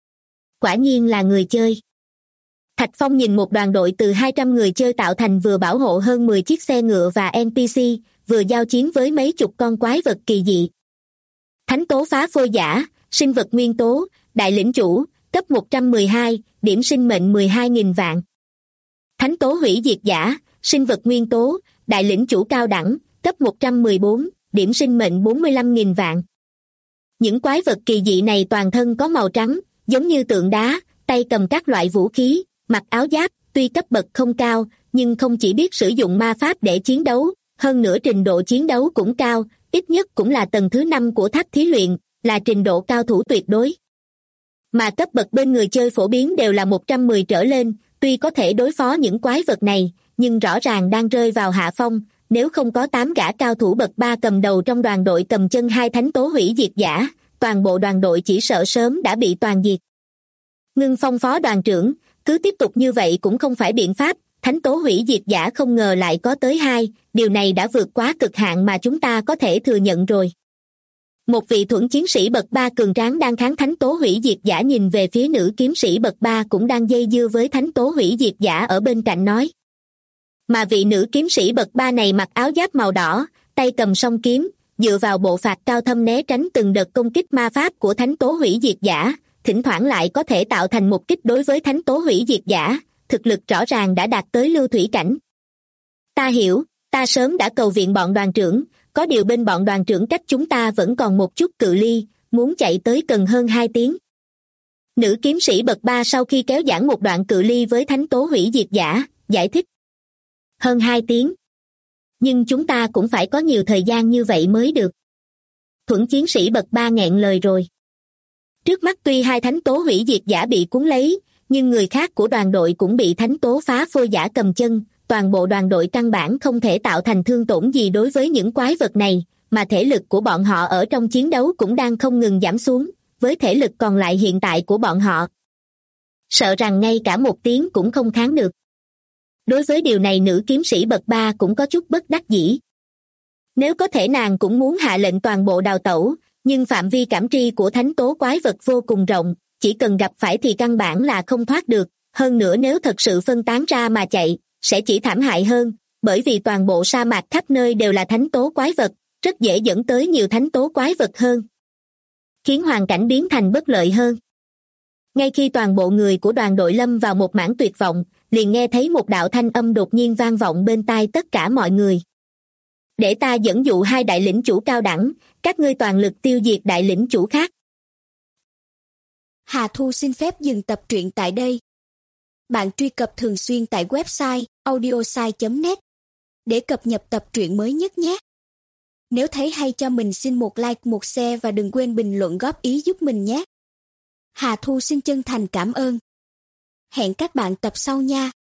Speaker 2: Quả nhiên là người chơi. Thạch Phong nhìn một đoàn đội từ 200 người chơi tạo thành vừa bảo hộ hơn 10 chiếc xe ngựa và NPC, vừa giao chiến với mấy chục con quái vật kỳ dị. Thánh tố phá phôi giả, sinh vật nguyên tố, đại lĩnh chủ, cấp 112, điểm sinh mệnh 12.000 vạn. Thánh tố hủy diệt giả, sinh vật nguyên tố, đại lĩnh chủ cao đẳng, cấp 114, điểm sinh mệnh 45.000 vạn. Những quái vật kỳ dị này toàn thân có màu trắng, giống như tượng đá, tay cầm các loại vũ khí, mặc áo giáp, tuy cấp bậc không cao, nhưng không chỉ biết sử dụng ma pháp để chiến đấu, hơn nữa trình độ chiến đấu cũng cao, ít nhất cũng là tầng thứ 5 của tháp thí luyện, là trình độ cao thủ tuyệt đối. Mà cấp bậc bên người chơi phổ biến đều là 110 trở lên, tuy có thể đối phó những quái vật này, nhưng rõ ràng đang rơi vào hạ phong, nếu không có 8 gã cao thủ bậc 3 cầm đầu trong đoàn đội cầm chân hai thánh tố hủy diệt giả, toàn bộ đoàn đội chỉ sợ sớm đã bị toàn diệt. Ngưng Phong phó đoàn trưởng, cứ tiếp tục như vậy cũng không phải biện pháp, thánh tố hủy diệt giả không ngờ lại có tới 2, điều này đã vượt quá cực hạn mà chúng ta có thể thừa nhận rồi. Một vị thuẫn chiến sĩ bậc 3 cường tráng đang kháng thánh tố hủy diệt giả nhìn về phía nữ kiếm sĩ bậc 3 cũng đang dây dưa với thánh tố hủy diệt giả ở bên cạnh nói. Mà vị nữ kiếm sĩ bậc 3 này mặc áo giáp màu đỏ, tay cầm song kiếm, dựa vào bộ phạt cao thâm né tránh từng đợt công kích ma pháp của thánh tố hủy diệt giả, thỉnh thoảng lại có thể tạo thành một kích đối với thánh tố hủy diệt giả, thực lực rõ ràng đã đạt tới lưu thủy cảnh. Ta hiểu, ta sớm đã cầu viện bọn đoàn trưởng, có điều bên bọn đoàn trưởng cách chúng ta vẫn còn một chút cự ly, muốn chạy tới cần hơn 2 tiếng. Nữ kiếm sĩ bậc 3 sau khi kéo giãn một đoạn cự ly với thánh tố hủy diệt giả, giải thích. Hơn 2 tiếng. Nhưng chúng ta cũng phải có nhiều thời gian như vậy mới được. Thuẫn chiến sĩ bậc 3 nghẹn lời rồi. Trước mắt tuy 2 thánh tố hủy diệt giả bị cuốn lấy, nhưng người khác của đoàn đội cũng bị thánh tố phá phôi giả cầm chân, toàn bộ đoàn đội căn bản không thể tạo thành thương tổn gì đối với những quái vật này, mà thể lực của bọn họ ở trong chiến đấu cũng đang không ngừng giảm xuống, với thể lực còn lại hiện tại của bọn họ. Sợ rằng ngay cả 1 tiếng cũng không kháng được. Đối với điều này nữ kiếm sĩ bậc 3 cũng có chút bất đắc dĩ. Nếu có thể nàng cũng muốn hạ lệnh toàn bộ đào tẩu, nhưng phạm vi cảm tri của thánh tố quái vật vô cùng rộng, chỉ cần gặp phải thì căn bản là không thoát được, hơn nữa nếu thật sự phân tán ra mà chạy, sẽ chỉ thảm hại hơn, bởi vì toàn bộ sa mạc khắp nơi đều là thánh tố quái vật, rất dễ dẫn tới nhiều thánh tố quái vật hơn, khiến hoàn cảnh biến thành bất lợi hơn. Ngay khi toàn bộ người của đoàn đội lâm vào một mảng tuyệt vọng, liền nghe thấy một đạo thanh âm đột nhiên vang vọng bên tai tất cả mọi người. Để ta dẫn dụ 2 đại lĩnh chủ cao đẳng, các ngươi toàn lực tiêu diệt đại lĩnh chủ khác.
Speaker 3: Hà Thu xin phép dừng tập truyện tại đây. Bạn truy cập thường xuyên tại website audiosai.net để cập nhật tập truyện mới nhất nhé. Nếu thấy hay cho mình xin một like, một share và đừng quên bình luận góp ý giúp mình nhé. Hà Thu xin chân thành cảm ơn. Hẹn các bạn tập sau nha.